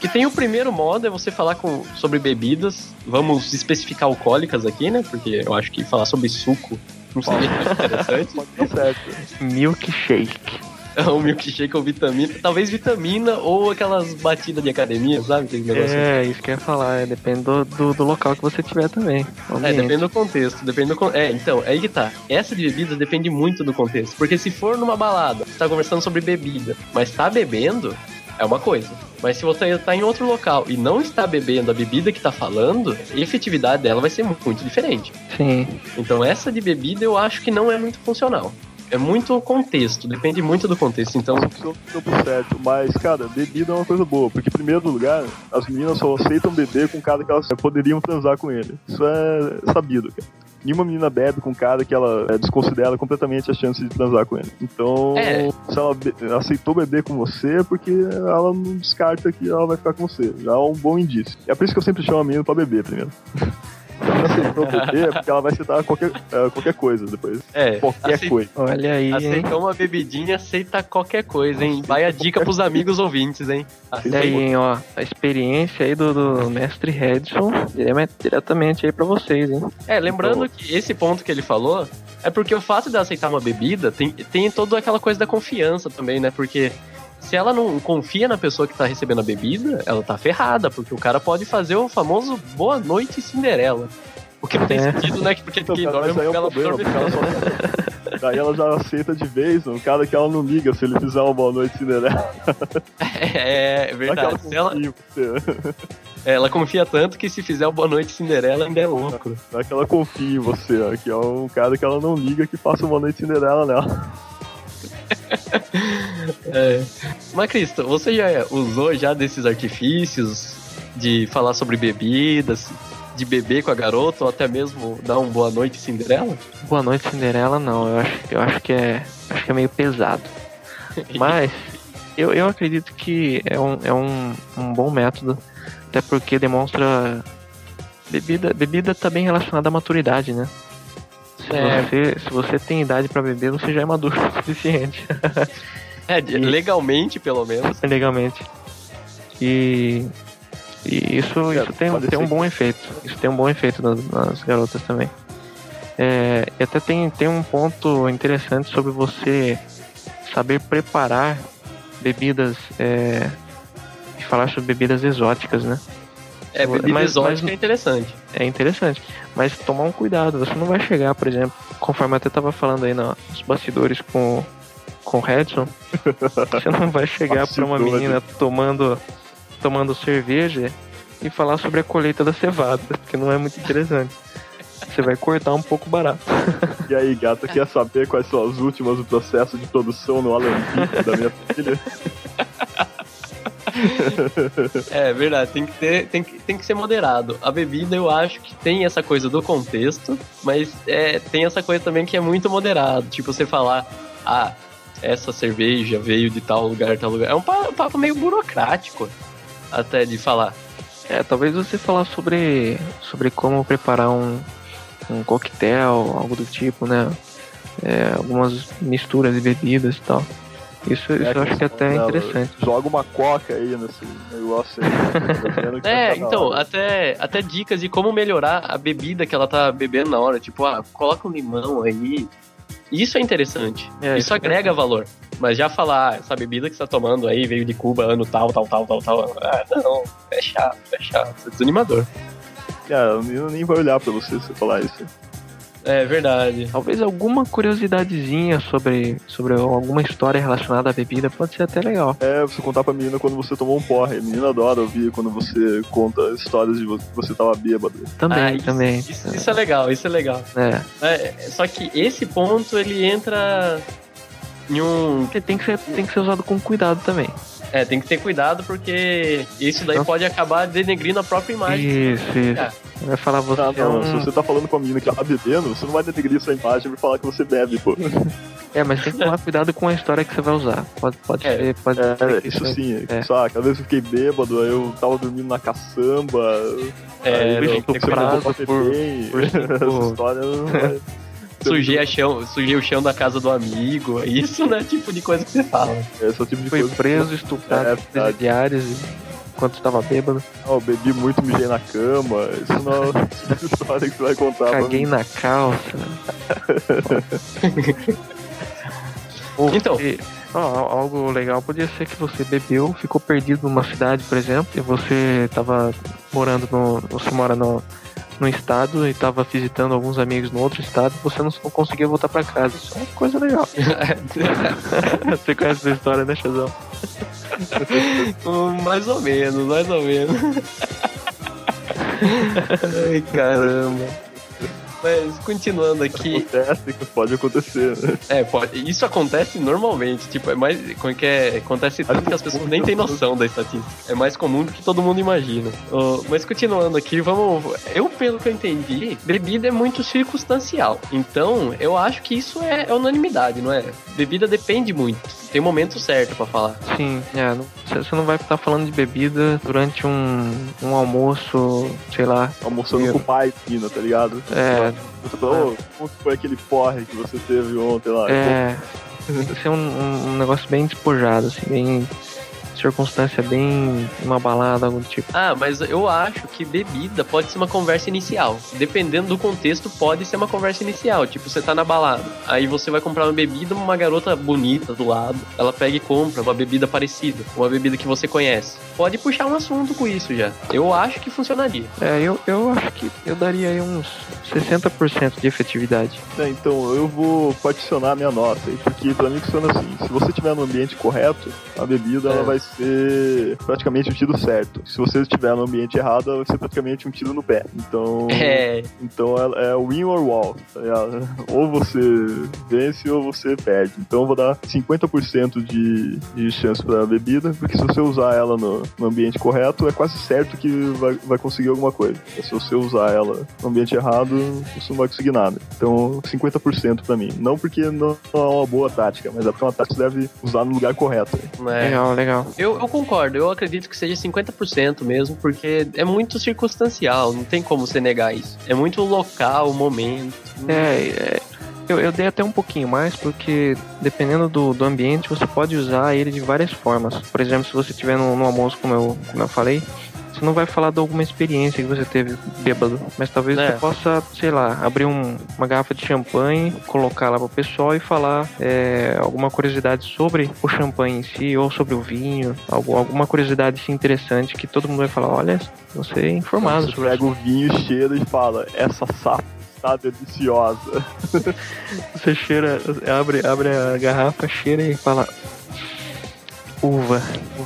Speaker 2: tem o primeiro modo, é você falar com, sobre bebidas. Vamos especificar alcoólicas aqui, né? Porque eu acho que falar sobre suco não seria muito interessante.
Speaker 3: Pode dar certo.
Speaker 4: Milkshake.
Speaker 2: Um milkshake ou vitamina. Talvez vitamina ou aquelas batidas de academia, sabe? Aquele negócio
Speaker 4: É, isso que eu ia falar. É, depende do, do, do local que você tiver também.
Speaker 2: É, depende do contexto, depende do con- É, então, é aí que tá. Essa de bebidas depende muito do contexto. Porque se for numa balada, você tá conversando sobre bebida, mas tá bebendo, é uma coisa. Mas se você tá em outro local e não está bebendo a bebida que tá falando, a efetividade dela vai ser muito diferente.
Speaker 4: Sim.
Speaker 2: Então essa de bebida eu acho que não é muito funcional. É muito o contexto, depende muito do contexto. Então,
Speaker 3: Funciona no tempo certo, mas, cara, bebida é uma coisa boa, porque, em primeiro lugar, as meninas só aceitam beber com o cara que elas poderiam transar com ele. Isso é sabido, cara. Nenhuma menina bebe com um cara que ela é, desconsidera completamente a chance de transar com ele. Então,
Speaker 2: É.
Speaker 3: se ela be- aceitou beber com você, é porque ela não descarta que ela vai ficar com você. Já é um bom indício. É por isso que eu sempre chamo a menina pra beber primeiro. Se ela aceitou beber, é porque ela vai aceitar qualquer, é, qualquer coisa depois.
Speaker 2: é,
Speaker 3: Qualquer
Speaker 2: acei-
Speaker 3: coisa.
Speaker 4: Olha aí, hein?
Speaker 2: aceitou uma bebidinha, aceita qualquer coisa, hein? Vai a dica pros amigos ouvintes, hein?
Speaker 4: Olha aí, hein, ó. A experiência aí do, do mestre Redson dire- diretamente aí pra vocês, hein?
Speaker 2: É, lembrando que esse ponto que ele falou é porque o fato de ela aceitar uma bebida tem, tem toda aquela coisa da confiança também, né? Porque se ela não confia na pessoa que tá recebendo a bebida, ela tá ferrada, porque o cara pode fazer o famoso Boa Noite Cinderela. O que não tem
Speaker 4: É.
Speaker 2: sentido, né? Porque
Speaker 3: Então,
Speaker 2: quem
Speaker 3: cara,
Speaker 2: dorme
Speaker 3: mas aí é o
Speaker 2: ela
Speaker 3: problema,
Speaker 2: dorme.
Speaker 3: porque ela só... Daí ela já aceita de vez, um cara que ela não liga se ele fizer uma boa noite Cinderela.
Speaker 2: É, é verdade. Se ela,
Speaker 3: confia em você.
Speaker 2: ela confia tanto que se fizer o Boa Noite Cinderela ainda é louco.
Speaker 3: Não é que ela confia em você, ó, que é um cara que ela não liga que faça uma noite Cinderela nela.
Speaker 2: É. Mas, Cristo, você já usou já desses artifícios de falar sobre bebidas, de beber com a garota, ou até mesmo dar um Boa Noite Cinderela?
Speaker 4: Boa noite, Cinderela, não. Eu acho, eu acho que é. Acho que é meio pesado. Mas eu, eu acredito que é um, é um, um bom método. Até porque demonstra. Bebida, bebida tá bem relacionada à maturidade, né? Se,
Speaker 2: É.
Speaker 4: você, se você tem idade pra beber, você já é maduro o suficiente.
Speaker 2: É, de- legalmente, pelo menos.
Speaker 4: Legalmente. E, e isso,
Speaker 3: É,
Speaker 4: isso tem,
Speaker 3: pode
Speaker 4: tem um
Speaker 3: ser
Speaker 4: bom efeito. Isso tem um bom efeito nas, nas garotas também. É, e até tem, tem um ponto interessante sobre você saber preparar bebidas é, e falar sobre bebidas exóticas, né?
Speaker 2: É, bebida
Speaker 4: Mas-
Speaker 2: exótica
Speaker 4: mas-
Speaker 2: é interessante.
Speaker 4: É interessante, mas tomar um cuidado. Você não vai chegar, por exemplo, conforme eu até tava falando aí no- nos bastidores com, com o Redson, você não vai chegar pra uma
Speaker 3: Bastidores.
Speaker 4: menina tomando, tomando cerveja e falar sobre a colheita da cevada, porque não é muito interessante. Você vai cortar um pouco barato.
Speaker 3: E aí, gata, quer saber quais são as últimas do processo de produção no Alambique da minha filha?
Speaker 2: É verdade, tem que, ter, tem, que, tem que ser moderado. A bebida eu acho que tem essa coisa do contexto, mas é, tem essa coisa também que é muito moderado. Tipo, você falar, ah, essa cerveja veio de tal lugar, tal lugar. É um pa- papo meio burocrático até de falar.
Speaker 4: É, talvez você falar sobre, sobre como preparar um, um coquetel, algo do tipo, né? É, algumas misturas de bebidas e tal. Isso, isso eu acho que até é
Speaker 3: Não,
Speaker 4: interessante.
Speaker 3: Joga uma coca aí nesse negócio aí. Tô vendo que
Speaker 2: É,
Speaker 3: vai ficar da
Speaker 2: então,
Speaker 3: hora.
Speaker 2: até, até dicas de como melhorar a bebida que ela tá bebendo na hora. Tipo, ah, coloca um limão aí. Isso é interessante.
Speaker 4: É,
Speaker 2: isso
Speaker 4: isso é
Speaker 2: agrega valor. Mas já falar, ah, essa bebida que você tá tomando aí veio de Cuba, ano tal, tal, tal, tal, tal. Ah, não, é chato, é chato. É desanimador.
Speaker 3: Cara, o menino nem vai olhar pra você se você falar isso.
Speaker 2: É verdade.
Speaker 4: Talvez alguma curiosidadezinha sobre, sobre alguma história relacionada à bebida pode ser até legal.
Speaker 3: É, você contar pra menina quando você tomou um porre. A menina adora ouvir quando você conta histórias de vo- que você tava bêbado.
Speaker 4: Também,
Speaker 2: Ah, isso,
Speaker 4: também.
Speaker 2: Isso, isso é legal, isso é legal.
Speaker 4: É.
Speaker 2: É, só que esse ponto ele entra em um.
Speaker 4: Porque tem que ser, tem que ser usado com cuidado também.
Speaker 2: É, tem que ter cuidado porque isso daí
Speaker 4: Não.
Speaker 2: pode acabar denegrindo a própria imagem.
Speaker 4: Isso, isso.
Speaker 2: Ah.
Speaker 4: Vai falar você
Speaker 3: Ah,
Speaker 4: é
Speaker 3: não,
Speaker 4: um...
Speaker 3: se você tá falando com a menina que tá bebendo, você não vai denegrir sua imagem e falar que você bebe, pô.
Speaker 4: É, mas tem que tomar cuidado com a história que você vai usar. Pode, pode
Speaker 2: É,
Speaker 4: ser, pode
Speaker 3: É,
Speaker 4: ser que
Speaker 3: isso sim,
Speaker 4: É.
Speaker 3: saca? Às vezes eu fiquei bêbado, aí eu tava dormindo na caçamba,
Speaker 2: É,
Speaker 3: aí
Speaker 2: não,
Speaker 3: eu
Speaker 4: tem
Speaker 3: tô
Speaker 4: que
Speaker 3: você levou
Speaker 4: prazo
Speaker 3: pra
Speaker 4: por-
Speaker 3: bem.
Speaker 4: por cinco-
Speaker 3: Essa história não vai...
Speaker 2: Sujei, a chão, sujei o chão da casa do amigo. Isso não é tipo de coisa que você fala.
Speaker 3: Esse é o tipo de
Speaker 4: foi
Speaker 3: coisa
Speaker 4: preso,
Speaker 3: que...
Speaker 4: estuprado
Speaker 3: É,
Speaker 4: por
Speaker 3: verdade.
Speaker 4: presidiários. enquanto estava bêbado.
Speaker 3: Não, eu bebi muito, mijei na cama. Isso não é a história que você vai contar.
Speaker 4: Caguei na calça. Ou
Speaker 2: Então.
Speaker 4: você- ó, algo legal podia ser que você bebeu, ficou perdido numa cidade, por exemplo, e você tava morando no. Você mora no, no estado e tava visitando alguns amigos no outro estado e você não, não conseguia voltar pra casa. Isso é uma coisa legal. Você conhece essa história, né, Chazão?
Speaker 2: Hum, mais ou menos, mais ou menos. Ai, caramba. Mas continuando aqui.
Speaker 3: Acontece que pode acontecer, né?
Speaker 2: É, pode, isso acontece normalmente. Tipo, é mais. Como é que é? Acontece tanto que as pessoas nem têm noção da estatística. É mais comum do que todo mundo imagina. Oh, mas continuando aqui, vamos. Eu, pelo que eu entendi, bebida é muito circunstancial. Então, eu acho que isso é, é unanimidade, não é? Bebida depende muito. Tem um momento certo pra falar.
Speaker 4: Sim, é, não- você não vai estar falando de bebida durante um, um almoço, sei lá.
Speaker 3: Almoçando
Speaker 4: Eu-
Speaker 3: com o pai, Pina, tá ligado?
Speaker 4: É,
Speaker 3: Você falou, "Ô, como foi aquele porre que você teve ontem lá?"
Speaker 4: é. Tem que ser um, um- um negócio bem despojado, assim, bem. Circunstância bem. Uma balada, algum tipo.
Speaker 2: Ah, mas eu acho que bebida pode ser uma conversa inicial. Dependendo do contexto, pode ser uma conversa inicial. Tipo, você tá na balada, aí você vai comprar uma bebida, uma garota bonita do lado, ela pega e compra uma bebida parecida, uma bebida que você conhece. Pode puxar um assunto com isso já. Eu acho que funcionaria.
Speaker 4: É, eu, eu acho que eu daria aí uns sessenta por cento de efetividade.
Speaker 3: É, então, eu vou particionar a minha nota aí, porque pra mim funciona assim: se você estiver no ambiente correto, a bebida
Speaker 2: É.
Speaker 3: ela vai ser praticamente um tiro certo. Se você estiver no ambiente errado, ela vai ser praticamente um tiro no pé. Então,
Speaker 2: É.
Speaker 3: então é, é win or wall, tá ligado? Ou você vence ou você perde. Então eu vou dar cinquenta por cento de, de chance pra bebida, porque se você usar ela no, no ambiente correto, é quase certo que vai, vai conseguir alguma coisa. Se você usar ela no ambiente errado, você não vai conseguir nada. Então cinquenta por cento pra mim. Não porque não é uma boa tática, mas é porque é uma tática que você deve usar no lugar correto.
Speaker 2: É.
Speaker 4: Legal, legal.
Speaker 2: Eu, eu concordo, eu acredito que seja cinquenta por cento mesmo, porque é muito circunstancial, não tem como você negar isso. É muito local, momento.
Speaker 4: É, é, eu, eu dei até um pouquinho mais, porque dependendo do, do ambiente, você pode usar ele de várias formas. Por exemplo, se você estiver no, no almoço, como eu, como eu falei, você não vai falar de alguma experiência que você teve bêbado, mas talvez
Speaker 2: É.
Speaker 4: você possa, sei lá, abrir um- uma garrafa de champanhe, colocar lá pro pessoal e falar é, alguma curiosidade sobre o champanhe em si, ou sobre o vinho, algo, alguma curiosidade assim, interessante que todo mundo vai falar, olha, você é informado
Speaker 3: Você
Speaker 4: sobre
Speaker 3: pega o vinho, cheira e fala: essa safra está deliciosa.
Speaker 4: Você cheira, abre, abre a garrafa, cheira e fala uva.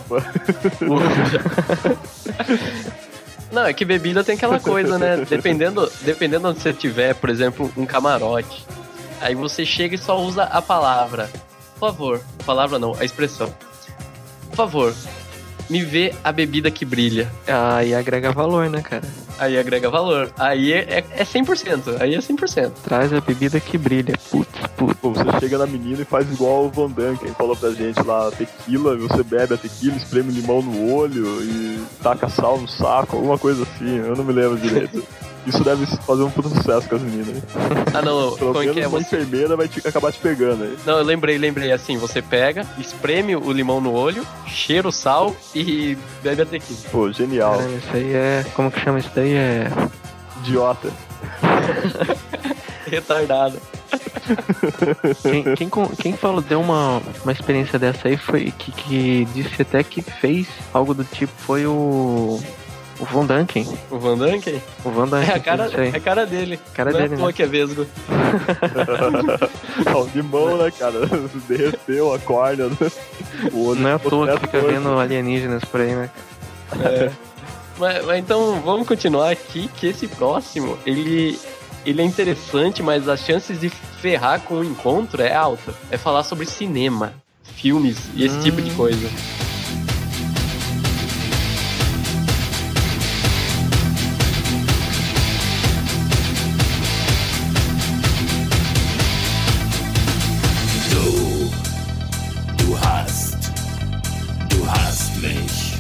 Speaker 2: Não, é que bebida tem aquela coisa, né? Dependendo, dependendo onde você tiver, por exemplo, um camarote, aí você chega e só usa a palavra. Por favor, palavra não, a expressão. Por favor, me vê a bebida que brilha.
Speaker 4: Aí agrega valor, né, cara?
Speaker 2: Aí agrega valor. Aí é, é, é cem por cento. Aí é cem por cento.
Speaker 4: Traz a bebida que brilha. Putz, putz.
Speaker 3: Pô, você chega na menina e faz igual o Van Damme, que ele falou pra gente lá, tequila, você bebe a tequila, espreme limão no olho e taca sal no saco, alguma coisa assim, eu não me lembro direito. Isso deve fazer um puto sucesso com as meninas. Hein?
Speaker 2: Ah, não,
Speaker 3: Pelo
Speaker 2: como é
Speaker 3: menos
Speaker 2: que é
Speaker 3: uma
Speaker 2: você?
Speaker 3: enfermeira vai te, acabar te pegando aí.
Speaker 2: Não, eu lembrei, lembrei. Assim, você pega, espreme o limão no olho, cheira o sal e bebe a tequila.
Speaker 3: Pô, genial.
Speaker 4: Caramba, isso aí é. Como que chama isso daí? É.
Speaker 3: Idiota.
Speaker 2: Retardado.
Speaker 4: Quem, quem, con- quem falou, deu uma, uma experiência dessa aí foi que, que disse até que fez algo do tipo foi o. O Van Duncan.
Speaker 2: O Van Duncan?
Speaker 4: O Van Duncan.
Speaker 2: É a cara,
Speaker 4: isso aí.
Speaker 2: é a cara dele.
Speaker 4: Cara
Speaker 2: Não é
Speaker 4: dele,
Speaker 2: à toa
Speaker 4: né?
Speaker 2: que é vesgo.
Speaker 3: Ó, limão, né, cara? Derreteu a córnea. né? O olho
Speaker 4: Não é à
Speaker 3: ficou
Speaker 4: toa que fica
Speaker 3: torto.
Speaker 4: vendo alienígenas por aí, né?
Speaker 2: É. Mas, mas então vamos continuar aqui, que esse próximo, ele, ele é interessante, mas as chances de ferrar com o encontro é alta. É falar sobre cinema, filmes e esse
Speaker 4: Hum.
Speaker 2: tipo de coisa.
Speaker 6: Du, du hast, du hast mich.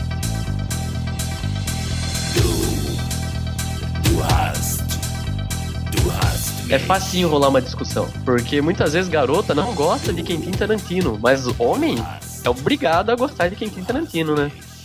Speaker 6: Du, du hast, du hast mich.
Speaker 2: É facinho rolar uma discussão, porque muitas vezes garota não gosta de Quentin Tarantino, mas homem é obrigado a gostar de Quentin Tarantino, né?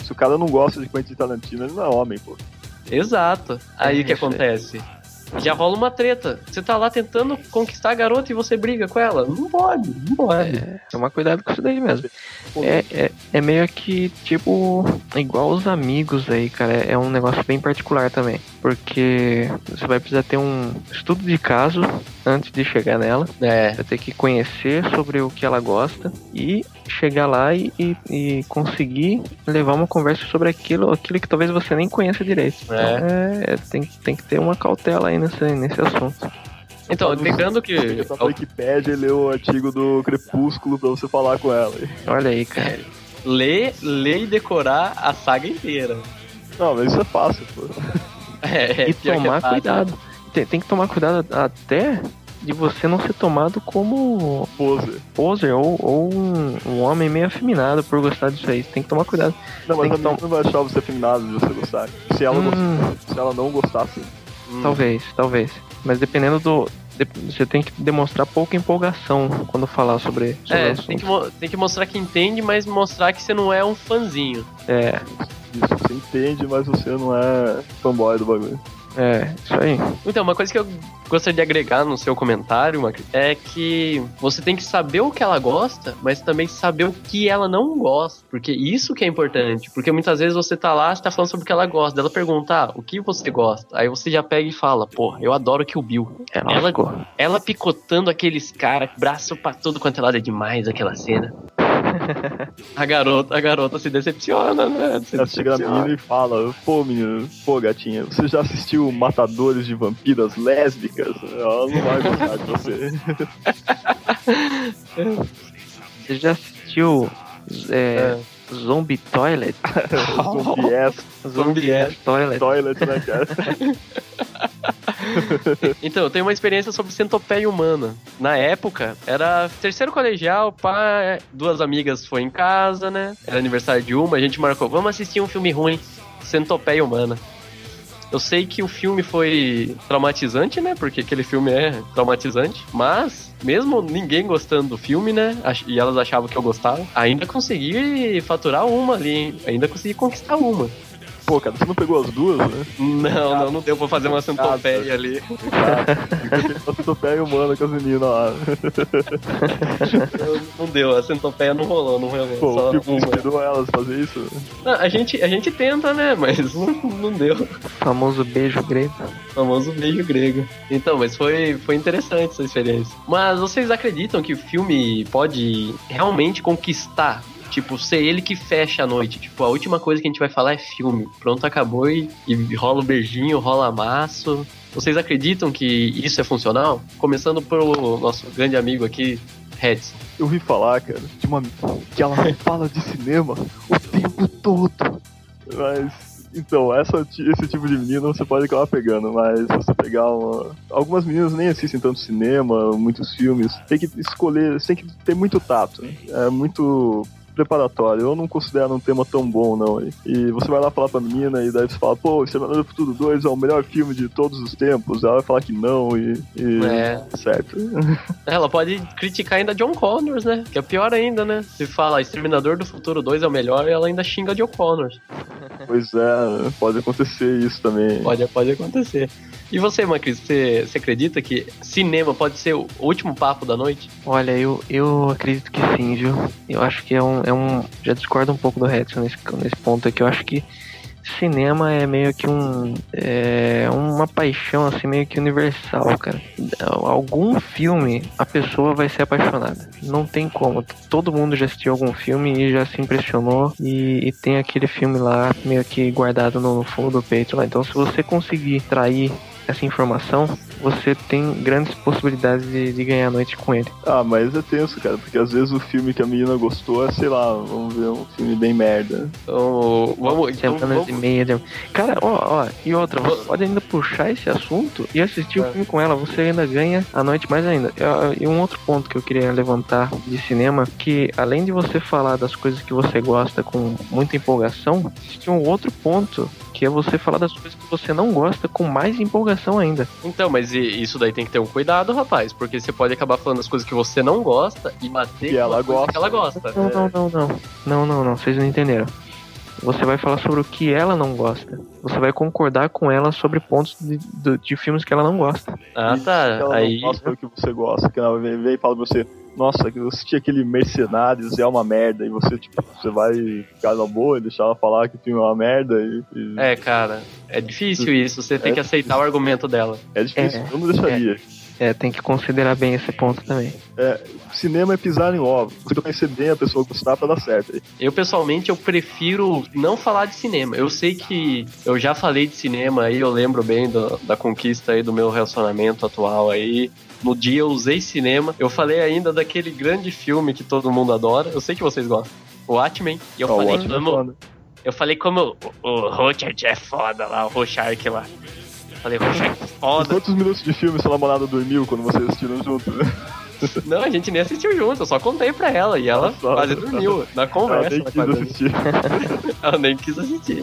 Speaker 3: Se o cara não gosta de Quentin Tarantino, ele não é homem, pô.
Speaker 2: Exato. Aí o
Speaker 4: É,
Speaker 2: que
Speaker 4: isso aí.
Speaker 2: acontece? Já rola uma treta. Você tá lá tentando conquistar a garota e você briga com ela. Não pode, não pode.
Speaker 4: É, tomar cuidado com isso daí mesmo. É, é, é meio que, tipo, igual os amigos aí, cara. É, é um negócio bem particular também. Porque você vai precisar ter um estudo de caso antes de chegar nela.
Speaker 2: É.
Speaker 4: Vai ter que conhecer sobre o que ela gosta e chegar lá e, e, e conseguir levar uma conversa sobre aquilo, aquilo que talvez você nem conheça direito. Então, é, é, tem, tem que ter uma cautela aí nesse, nesse assunto.
Speaker 2: Então, lembrando que.
Speaker 3: Você tá na Wikipédia e lê o artigo do Crepúsculo pra você falar com ela.
Speaker 4: Olha aí, cara.
Speaker 2: Ler, ler e decorar a saga inteira.
Speaker 3: Não, mas isso é fácil, pô.
Speaker 2: É, é
Speaker 4: E
Speaker 2: pior que
Speaker 4: tomar
Speaker 2: é fácil.
Speaker 4: cuidado. Tem, tem que tomar cuidado até de você não ser tomado como
Speaker 3: Poser.
Speaker 4: poser ou, ou um, um homem meio afeminado por gostar disso aí. Tem que tomar cuidado.
Speaker 3: Não, mas
Speaker 4: Tem
Speaker 3: a
Speaker 4: que
Speaker 3: menina não vai achar você afeminado de você gostar. Se ela,
Speaker 4: Hum.
Speaker 3: gostar, se ela não gostar, sim.
Speaker 2: Hum.
Speaker 4: Talvez, talvez. Mas dependendo do... de- Você tem que demonstrar pouca empolgação quando falar sobre, sobre
Speaker 2: É,
Speaker 4: o
Speaker 2: você tem que,
Speaker 4: assunto.
Speaker 2: mo- tem que mostrar que entende, mas mostrar que você não é um fãzinho.
Speaker 4: É,
Speaker 3: Isso, você entende, mas você não é fanboy do bagulho.
Speaker 4: é, isso aí.
Speaker 2: Então, uma coisa que eu gostaria de agregar no seu comentário, Macri, é que você tem que saber o que ela gosta, mas também saber o que ela não gosta. Porque isso que é importante. Porque muitas vezes você tá lá, você tá falando sobre o que ela gosta. Ela pergunta, ah, o que você gosta? Aí você já pega e fala, pô, eu adoro Kill Bill.
Speaker 4: Ela,
Speaker 2: Ela-
Speaker 4: ficou.
Speaker 2: Ela picotando aqueles caras, braço pra tudo quanto é lado, é demais aquela cena. A garota, a garota se decepciona, né? Se
Speaker 3: Ela chega na
Speaker 2: decepciona.
Speaker 3: menina e fala, pô menino, pô gatinha, você já assistiu Matadores de Vampiras Lésbicas? Ela não vai gostar de você.
Speaker 4: Você já assistiu é, Zombie Toilet?
Speaker 3: Zombie ass
Speaker 2: Zombie ass
Speaker 4: Toilet.
Speaker 3: toilet, né, cara?
Speaker 2: Então, eu tenho uma experiência sobre centopeia humana. Na época, era terceiro colegial, pá, duas amigas foi em casa, né? Era aniversário de uma, a gente marcou, vamos assistir um filme ruim, Centopeia Humana. Eu sei que o filme foi traumatizante, né? Porque aquele filme é traumatizante. Mas, mesmo ninguém gostando do filme, né? ach- E elas achavam que eu gostava, ainda consegui faturar uma ali, hein? Ainda consegui conquistar uma.
Speaker 3: Pô, cara, você não pegou as duas, né?
Speaker 2: Não, não, não deu pra fazer uma centopeia ali.
Speaker 3: Cara, você pega humana com as meninas lá.
Speaker 2: Não deu, a centopeia não rolou, não rolou.
Speaker 3: Pô,
Speaker 2: Só
Speaker 3: o filme
Speaker 2: uma.
Speaker 3: inspirou elas a fazer isso?
Speaker 2: Não, a, gente, a gente tenta, né? Mas não, não deu.
Speaker 4: Famoso beijo grego.
Speaker 2: O famoso beijo grego. Então, mas foi, foi interessante essa experiência. Mas vocês acreditam que o filme pode realmente conquistar? Tipo, ser ele que fecha a noite. Tipo, a última coisa que a gente vai falar é filme. Pronto, acabou e, e rola o beijinho, rola amasso. Vocês acreditam que isso é funcional? Começando pelo nosso grande amigo aqui, Redson.
Speaker 3: Eu ouvi falar, cara, de uma que ela fala de cinema o tempo todo. Mas, então, essa, esse tipo de menina você pode acabar pegando, mas se você pegar uma... Algumas meninas nem assistem tanto cinema, muitos filmes. Tem que escolher, tem que ter muito tato. Né? É muito preparatório. Eu não considero um tema tão bom, não. E, e você vai lá falar pra menina e daí você fala, pô, Exterminador do Futuro dois é o melhor filme de todos os tempos. Ela vai falar que não e... e...
Speaker 2: É.
Speaker 3: Certo.
Speaker 2: Ela pode criticar ainda John Connors, né? Que é pior ainda, né? Se fala Exterminador do Futuro dois é o melhor, ela ainda xinga John Connors.
Speaker 3: Pois é, pode acontecer isso também.
Speaker 2: Pode, pode acontecer. E você, Macris, você, você acredita que cinema pode ser o último papo da noite?
Speaker 4: Olha, eu, eu acredito que sim, viu? Eu acho que é um, é um... Já discordo um pouco do Redson nesse, nesse ponto aqui. Eu acho que cinema é meio que um... É uma paixão, assim, meio que universal, cara. Algum filme, a pessoa vai ser apaixonada. Não tem como. Todo mundo já assistiu algum filme e já se impressionou. E, e tem aquele filme lá, meio que guardado no, no fundo do peito lá. Então, se você conseguir trair essa informação, você tem grandes possibilidades de, de ganhar a noite com ele.
Speaker 3: Ah, mas é tenso, cara, porque às vezes o filme que a menina gostou é, sei lá, vamos ver, um filme bem merda.
Speaker 2: Então, vamos... Então,
Speaker 4: Semanas
Speaker 2: vamos...
Speaker 4: e meia. de- Cara, ó, ó, e outra, você pode ainda puxar esse assunto e assistir o filme com ela, você ainda ganha a noite mais ainda. E e um outro ponto que eu queria levantar de cinema, que além de você falar das coisas que você gosta com muita empolgação, existe um outro ponto, que é você falar das coisas que você não gosta com mais empolgação ainda.
Speaker 2: Então, mas e- isso daí tem que ter um cuidado, rapaz, porque você pode acabar falando as coisas que você não gosta e bater
Speaker 3: E
Speaker 2: com
Speaker 3: ela
Speaker 2: uma coisa
Speaker 3: gosta.
Speaker 2: que ela gosta.
Speaker 4: Não, não, não, não. Não, não, não, vocês não entenderam. você vai falar sobre o que ela não gosta. Você vai concordar com ela sobre pontos de, de, de filmes que ela não gosta.
Speaker 2: Ah,
Speaker 3: E
Speaker 2: tá.
Speaker 3: ela
Speaker 2: Aí.
Speaker 3: não gosta do que você gosta, que ela vem, vem e fala pra você, nossa, que eu assisti aquele Mercenários e é uma merda, e você, tipo, você vai ficar na boa e deixar ela falar que o filme é uma merda e... e...
Speaker 2: É, cara, é difícil isso. Você tem
Speaker 3: É.
Speaker 2: que aceitar o argumento dela.
Speaker 3: É difícil,
Speaker 4: É.
Speaker 3: eu não deixaria.
Speaker 4: É, tem que considerar bem esse ponto também.
Speaker 3: É, cinema é pisar em ovos. Você tem que conhecer bem a pessoa que gostar pra dar certo.
Speaker 2: Eu, pessoalmente, eu prefiro não falar de cinema. Eu sei que eu já falei de cinema aí, eu lembro bem do, da conquista aí do meu relacionamento atual aí. No dia eu usei cinema. Eu falei ainda daquele grande filme que todo mundo adora. Eu sei que vocês gostam. O Watchmen. E eu
Speaker 3: Ó, o
Speaker 2: falei
Speaker 3: Watchmen é
Speaker 2: como...
Speaker 3: foda.
Speaker 2: Eu falei como o, o Rochard é foda lá, o Rorschach lá. Falei, Rorschach é foda.
Speaker 3: Quantos minutos de filme sua namorada dormiu quando vocês assistiram junto?
Speaker 2: Não, a gente nem assistiu junto, eu só contei pra ela e ela
Speaker 3: Nossa,
Speaker 2: quase dormiu. Na
Speaker 3: Ela
Speaker 2: conversa,
Speaker 3: nem
Speaker 2: ela
Speaker 3: quis
Speaker 2: quase dormiu.
Speaker 3: assistir.
Speaker 2: Ela nem quis assistir.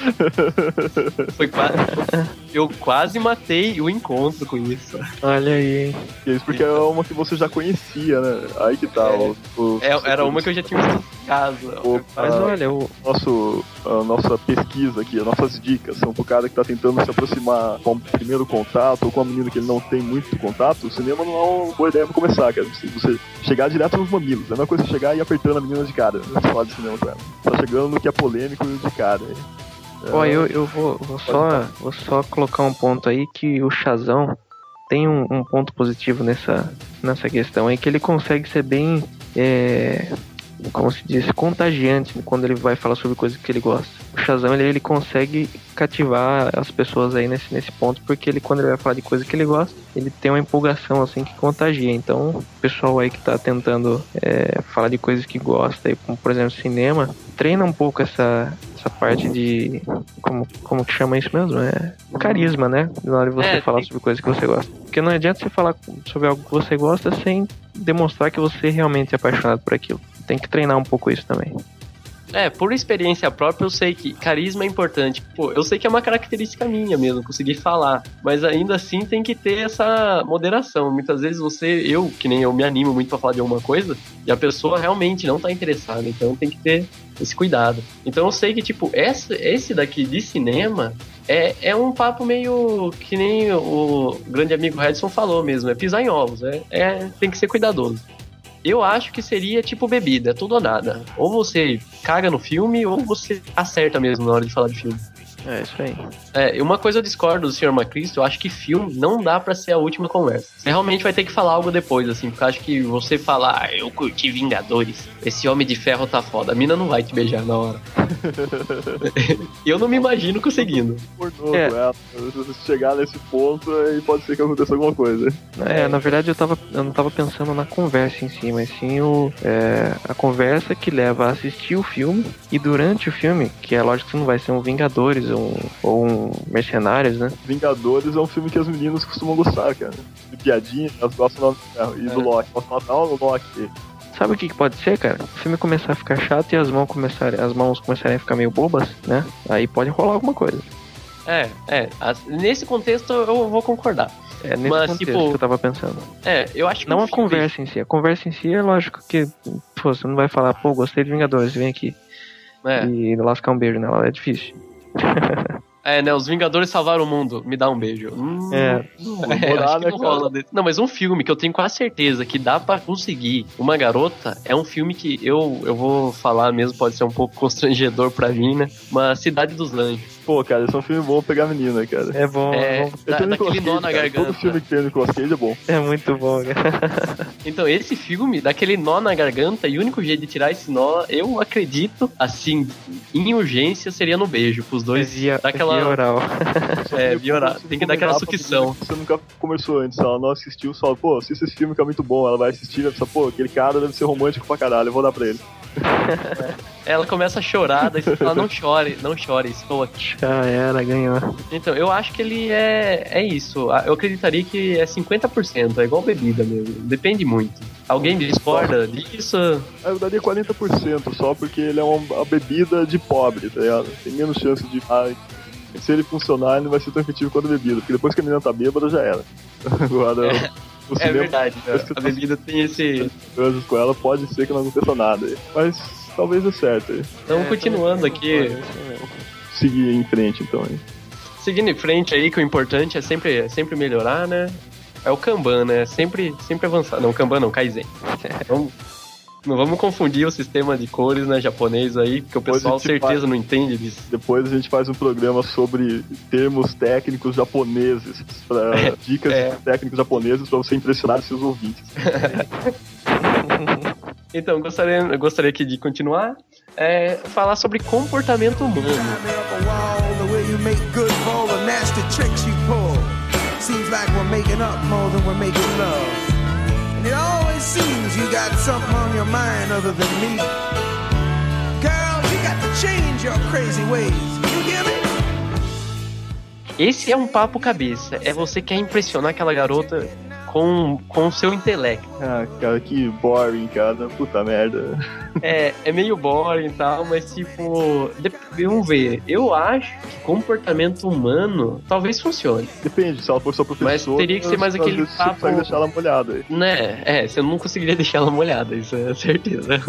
Speaker 2: Foi quase. Eu quase matei o encontro com isso.
Speaker 4: Olha aí, hein?
Speaker 3: Isso porque é uma que você já conhecia, né? Aí que tá.
Speaker 2: É.
Speaker 3: O, o-
Speaker 2: É, era uma que eu já tinha visto em casa.
Speaker 3: o-
Speaker 4: Mas
Speaker 3: a-
Speaker 4: olha, o,
Speaker 3: nosso, a nossa pesquisa aqui, as nossas dicas são pro cara que tá tentando se aproximar com o primeiro contato ou com a menina que ele não tem muito contato. O cinema não é uma boa ideia pra começar, cara. Você, você chegar direto nos mamilos. É a mesma coisa que chegar e ir apertando a menina de cara. Não falar de cinema com ela. Tá chegando no que é polêmico de cara. É,
Speaker 4: ó, eu, eu vou, vou, só, vou só colocar um ponto aí que o Shazam tem um, um ponto positivo nessa, nessa questão aí, que ele consegue ser bem, é, como se diz, contagiante quando ele vai falar sobre coisas que ele gosta. O Shazam, ele, ele consegue cativar as pessoas aí nesse, nesse ponto, porque ele, quando ele vai falar de coisa que ele gosta, ele tem uma empolgação assim que contagia. Então, o pessoal aí que tá tentando é, falar de coisas que gosta, aí, como por exemplo cinema, treina um pouco essa, essa parte de, como, como que chama isso mesmo? É carisma, né? Na hora de você
Speaker 2: É,
Speaker 4: falar
Speaker 2: tem-
Speaker 4: sobre coisas que você gosta. Porque não adianta você falar sobre algo que você gosta sem demonstrar que você realmente é apaixonado por aquilo. Tem que treinar um pouco isso também.
Speaker 2: É, por experiência própria, eu sei que carisma é importante. Pô, eu sei que é uma característica minha mesmo, conseguir falar. Mas ainda assim tem que ter essa moderação. Muitas vezes você, eu, que nem eu, me animo muito pra falar de alguma coisa, e a pessoa realmente não tá interessada. Então tem que ter esse cuidado. Então eu sei que, tipo, esse, esse daqui de cinema é, é um papo meio que nem o grande amigo Redson falou mesmo. É pisar em ovos. É, é, tem que ser cuidadoso. Eu acho que seria tipo bebida, é tudo ou nada. Ou você caga no filme, ou você acerta mesmo na hora de falar de filme.
Speaker 4: É isso aí.
Speaker 2: É, uma coisa eu discordo do senhor Macristo, eu acho que filme não dá pra ser a última conversa. Você realmente vai ter que falar algo depois, assim, porque eu acho que você falar, ah, eu curti Vingadores, esse Homem de Ferro tá foda, a mina não vai te beijar na hora. Eu não me imagino conseguindo.
Speaker 3: pornô
Speaker 4: É.
Speaker 3: com ela. Se você chegar nesse ponto, aí pode ser que aconteça alguma coisa.
Speaker 4: É, na verdade eu, tava, eu não tava pensando na conversa em si, mas sim o, é, a conversa que leva a assistir o filme e durante o filme, que é lógico que não vai ser um Vingadores ou um, ou um Mercenários, né?
Speaker 3: Vingadores é um filme que as meninas costumam gostar, cara. De piadinha, elas gostam do Ferro. E do
Speaker 2: É.
Speaker 3: Loki. Posso matar o Loki.
Speaker 4: Sabe o que, que pode ser, cara? O filme começar a ficar chato e as mãos começarem, as mãos começarem a ficar meio bobas, né? Aí pode rolar alguma coisa.
Speaker 2: É, é, as- nesse contexto eu vou concordar.
Speaker 4: É nesse
Speaker 2: Mas,
Speaker 4: contexto
Speaker 2: tipo,
Speaker 4: que eu tava pensando.
Speaker 2: É, eu acho que
Speaker 4: Não
Speaker 2: um
Speaker 4: a
Speaker 2: filme-
Speaker 4: conversa em si. A conversa em si é lógico que, pô, você não vai falar, pô, gostei de Vingadores, vem aqui.
Speaker 2: É.
Speaker 4: E lascar um beijo nela, é difícil.
Speaker 2: É, né? Os Vingadores salvaram o mundo. Me dá um beijo. Hum,
Speaker 4: É.
Speaker 2: é,
Speaker 3: Morar,
Speaker 2: acho que
Speaker 3: né,
Speaker 2: não
Speaker 3: cara?
Speaker 2: rola desse. Não, mas um filme que eu tenho quase certeza que dá pra conseguir uma garota é um filme que eu, eu vou falar mesmo, pode ser um pouco constrangedor pra mim, né? Uma Cidade dos Anjos.
Speaker 3: Pô, cara, esse é um filme bom pra pegar menina, cara.
Speaker 4: É bom,
Speaker 2: É,
Speaker 4: é, bom.
Speaker 3: Eu
Speaker 2: da-
Speaker 3: tenho
Speaker 2: daquele
Speaker 3: Nicolas
Speaker 2: nó
Speaker 3: Cage,
Speaker 2: na
Speaker 3: cara.
Speaker 2: garganta.
Speaker 3: Todo filme que tem o Nicolas Cage é bom.
Speaker 4: É muito bom, cara.
Speaker 2: Então, esse filme, daquele nó na garganta, e o único jeito de tirar esse nó, eu acredito, assim, em urgência, seria no beijo, pros dois.
Speaker 4: Via,
Speaker 2: daquela.
Speaker 4: via oral.
Speaker 2: É, viorar. Tem que dar aquela sucção.
Speaker 3: Você nunca conversou antes, ela não assistiu, só, pô, assista esse filme que é muito bom. Ela vai assistir, vai pensar, pô, aquele cara deve ser romântico pra caralho, eu vou dar pra ele.
Speaker 2: Ela começa a chorar, daí você fala, não chore, não chore, estou aqui.
Speaker 4: Já era, ganhou.
Speaker 2: Então, eu acho que ele é, é isso. Eu acreditaria que é cinquenta por cento, é igual bebida mesmo. Depende muito. Alguém discorda disso?
Speaker 3: Aí eu daria quarenta por cento só porque ele é uma, uma bebida de pobre, tá ligado? Tem menos chance de. Ah, se ele funcionar, ele não vai ser tão efetivo quanto a bebida, porque depois que a menina tá bêbada, já era. Agora,
Speaker 2: É,
Speaker 3: o
Speaker 2: É
Speaker 3: cinema,
Speaker 2: verdade, né?
Speaker 3: Parece que
Speaker 2: A
Speaker 3: tá-
Speaker 2: bebida tem esse.
Speaker 3: coisas com ela, pode ser que não aconteça nada. Mas talvez dê certo.
Speaker 2: Então,
Speaker 4: É,
Speaker 2: continuando aqui,
Speaker 3: Seguir em frente, então. Hein?
Speaker 2: seguindo em frente aí, que o importante é sempre, é sempre melhorar, né? É o Kanban, né? Sempre, sempre avançar. Não, Kanban não, Kaizen. Vamos, não vamos confundir o sistema de cores, né, japonês aí, porque o
Speaker 3: Depois
Speaker 2: pessoal
Speaker 3: a gente
Speaker 2: certeza
Speaker 3: faz-
Speaker 2: não entende disso.
Speaker 3: Depois a gente faz um programa sobre termos técnicos japoneses, pra, dicas
Speaker 2: é.
Speaker 3: técnicos japoneses para você impressionar seus ouvintes.
Speaker 2: Então, gostaria, eu gostaria aqui de continuar, é, falar sobre comportamento humano.
Speaker 5: Climbing up a wall, the way you make good for all the nasty tricks you pull. Seems like we're making up more than we're making love. And it always seems you got something on your mind other than me. Girl, you got to change your crazy ways. You hear me?
Speaker 2: Esse é um papo cabeça, é você quer impressionar aquela garota com, com o seu intelecto.
Speaker 3: Ah, cara, que boring, cara. Puta merda.
Speaker 2: É, é meio boring e tal, mas tipo, de- vamos ver, eu acho que comportamento humano talvez funcione,
Speaker 3: Depende, se ela for sua professora...
Speaker 2: Mas teria que ser mais
Speaker 3: às
Speaker 2: aquele
Speaker 3: vezes
Speaker 2: papo-
Speaker 3: Você consegue deixar ela molhada aí.
Speaker 2: né? É, você não conseguiria deixar ela molhada, isso é certeza.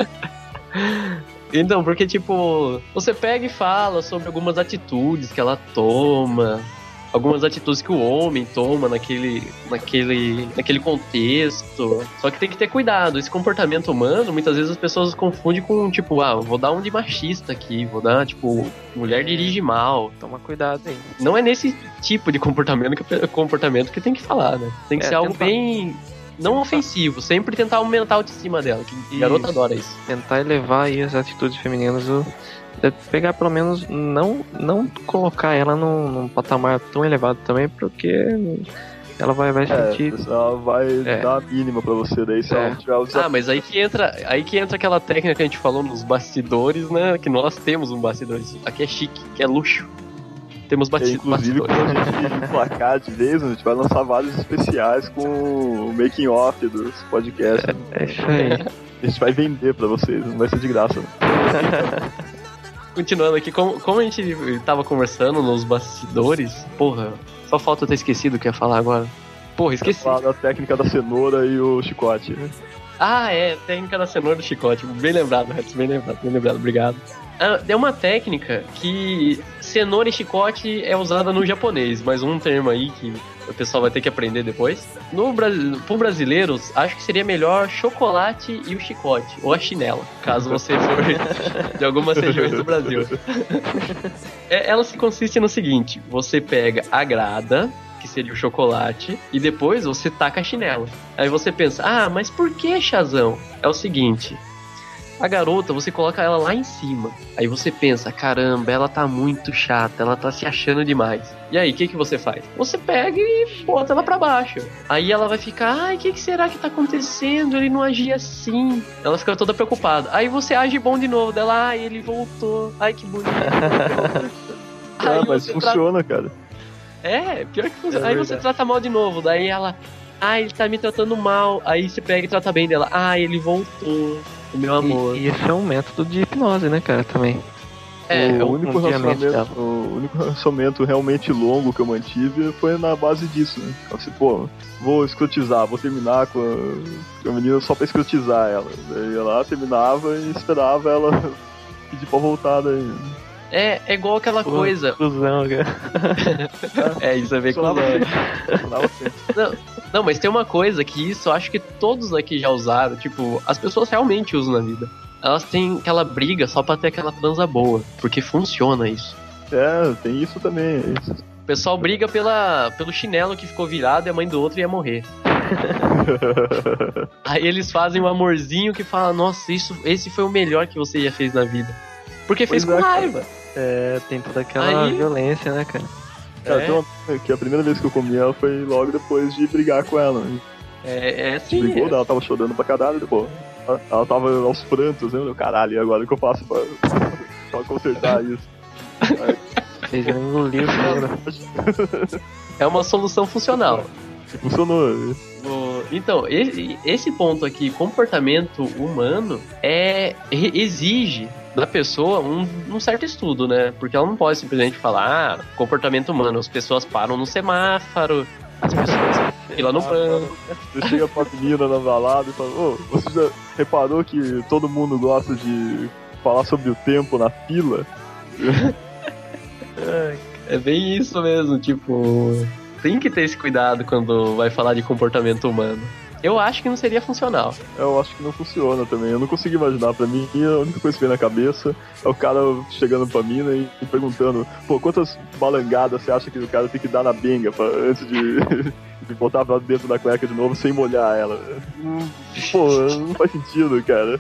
Speaker 2: Então, porque tipo, você pega e fala sobre algumas atitudes que ela toma, algumas atitudes que o homem toma naquele, naquele, naquele contexto. Só que tem que ter cuidado. Esse comportamento humano, muitas vezes as pessoas confundem com, tipo, ah, vou dar um de machista aqui, vou dar, tipo, mulher dirige mal.
Speaker 4: Toma cuidado aí.
Speaker 2: Não é nesse tipo de comportamento que, comportamento que tem que falar, né? Tem que
Speaker 4: É,
Speaker 2: ser algo
Speaker 4: tentar-
Speaker 2: bem... não ofensivo, sempre tentar aumentar a autoestima dela, que
Speaker 4: Isso.
Speaker 2: garota adora isso.
Speaker 4: Tentar elevar aí as atitudes femininas, o- é pegar pelo menos, não, não colocar ela num, num patamar tão elevado também, porque ela vai, vai
Speaker 3: É,
Speaker 4: sentir.
Speaker 3: ela vai
Speaker 4: É.
Speaker 3: dar a mínima pra você, daí se
Speaker 4: É.
Speaker 3: ela não tiver o
Speaker 2: Ah,
Speaker 3: desafio.
Speaker 2: mas aí que entra, aí que entra aquela técnica que a gente falou nos bastidores, né? Que nós temos um bastidores. Aqui é chique, que é luxo. Temos
Speaker 3: É,
Speaker 2: basti-
Speaker 3: inclusive,
Speaker 2: bastidores.
Speaker 3: quando a gente emplacar de vez, a gente vai lançar vários especiais com o making off dos podcasts.
Speaker 4: É isso aí.
Speaker 3: A gente vai vender pra vocês, não vai ser de graça. Né?
Speaker 2: Continuando aqui, como, como a gente tava conversando nos bastidores, porra, só falta eu ter esquecido o que eu ia falar agora. Porra, esqueci.
Speaker 3: Falar da técnica da cenoura e o chicote.
Speaker 2: Ah, é, técnica da cenoura do chicote. Bem lembrado, Rex, bem lembrado, bem lembrado, obrigado. Ah, é uma técnica que cenoura e chicote é usada no japonês, mas um termo aí que o pessoal vai ter que aprender depois. No Brasil, pro brasileiros, acho que seria melhor chocolate e o chicote, ou a chinela, caso você for de algumas regiões do Brasil. É, ela se consiste no seguinte: você pega a grada, que seria o chocolate, e depois você taca a chinela. Aí você pensa, ah, mas por que, Chazão? É o seguinte, a garota, você coloca ela lá em cima. Aí você pensa, caramba, ela tá muito chata, ela tá se achando demais. E aí, o que que você faz? Você pega e bota ela pra baixo. Aí ela vai ficar, ai, o que que será que tá acontecendo? Ele não agia assim. Ela fica toda preocupada. Aí você age bom de novo, dela, ai, ele voltou. Ai, que bonito.
Speaker 3: Ah,
Speaker 2: Aí
Speaker 3: mas
Speaker 2: você
Speaker 3: funciona, cara.
Speaker 2: é, pior que funciona.
Speaker 3: É
Speaker 2: aí você
Speaker 3: verdade.
Speaker 2: trata mal de novo, daí ela, ah, ele tá me tratando mal. Aí você pega e trata bem dela, ah, ele voltou, o meu amor.
Speaker 4: E, e esse é um método de hipnose, né, cara, também.
Speaker 2: é,
Speaker 3: o,
Speaker 2: eu-
Speaker 3: único
Speaker 4: confia mente
Speaker 3: relacionamento, o único relacionamento realmente longo que eu mantive foi na base disso, né? Assim, pô, vou escrotizar, vou terminar com a, com a menina só pra escrotizar ela. Daí ia lá, terminava e esperava ela pedir pra voltar daí.
Speaker 2: é, é igual aquela coisa.
Speaker 4: Cusão, cara.
Speaker 2: É, isso a ver com
Speaker 3: Funcionava
Speaker 2: o
Speaker 3: sempre. Funcionava sempre.
Speaker 2: Não, mas tem uma coisa que isso eu acho que todos aqui já usaram, tipo, as pessoas realmente usam na vida. Elas têm aquela briga só pra ter aquela transa boa, porque funciona isso.
Speaker 3: É, tem isso também. Isso.
Speaker 2: O pessoal briga pela, pelo chinelo que ficou virado e a mãe do outro ia morrer. Aí eles fazem um amorzinho que fala, nossa, isso, esse foi o melhor que você já fez na vida. Porque fez
Speaker 3: Pois
Speaker 2: com
Speaker 3: é, cara.
Speaker 2: raiva.
Speaker 4: É, tem toda aquela
Speaker 2: Aí-
Speaker 4: violência, né, cara?
Speaker 3: Cara,
Speaker 2: É.
Speaker 3: tem uma, que a primeira vez que eu comi ela foi logo depois de brigar com ela. Né?
Speaker 2: É, é
Speaker 3: A
Speaker 2: assim.
Speaker 3: gente brigou,
Speaker 2: é.
Speaker 3: ela tava chorando pra caralho, depois. Ela, ela tava aos prantos, né? Eu, caralho, e agora o que eu faço pra, pra consertar isso?
Speaker 4: Vocês já engoliram o choro.
Speaker 2: É uma solução funcional.
Speaker 3: Funcionou.
Speaker 2: O- Então, esse, esse ponto aqui, comportamento humano, é e- exige da pessoa um, um certo estudo, né? Porque ela não pode simplesmente falar, ah, comportamento humano, as pessoas param no semáforo, as pessoas fila no banco.
Speaker 3: Você chega pra menina na balada e fala, ô, você já reparou que todo mundo gosta de falar sobre o tempo na fila?
Speaker 2: É bem isso mesmo, tipo... Tem que ter esse cuidado quando vai falar de comportamento humano. Eu acho que não seria funcional.
Speaker 3: Eu acho que não funciona também. Eu não consigo imaginar. Pra mim, a única coisa que vem na cabeça é o cara chegando pra mina e, e perguntando, pô, quantas balangadas você acha que o cara tem que dar na benga pra, antes de, de botar pra dentro da cueca de novo sem molhar ela? Pô, não faz sentido, cara.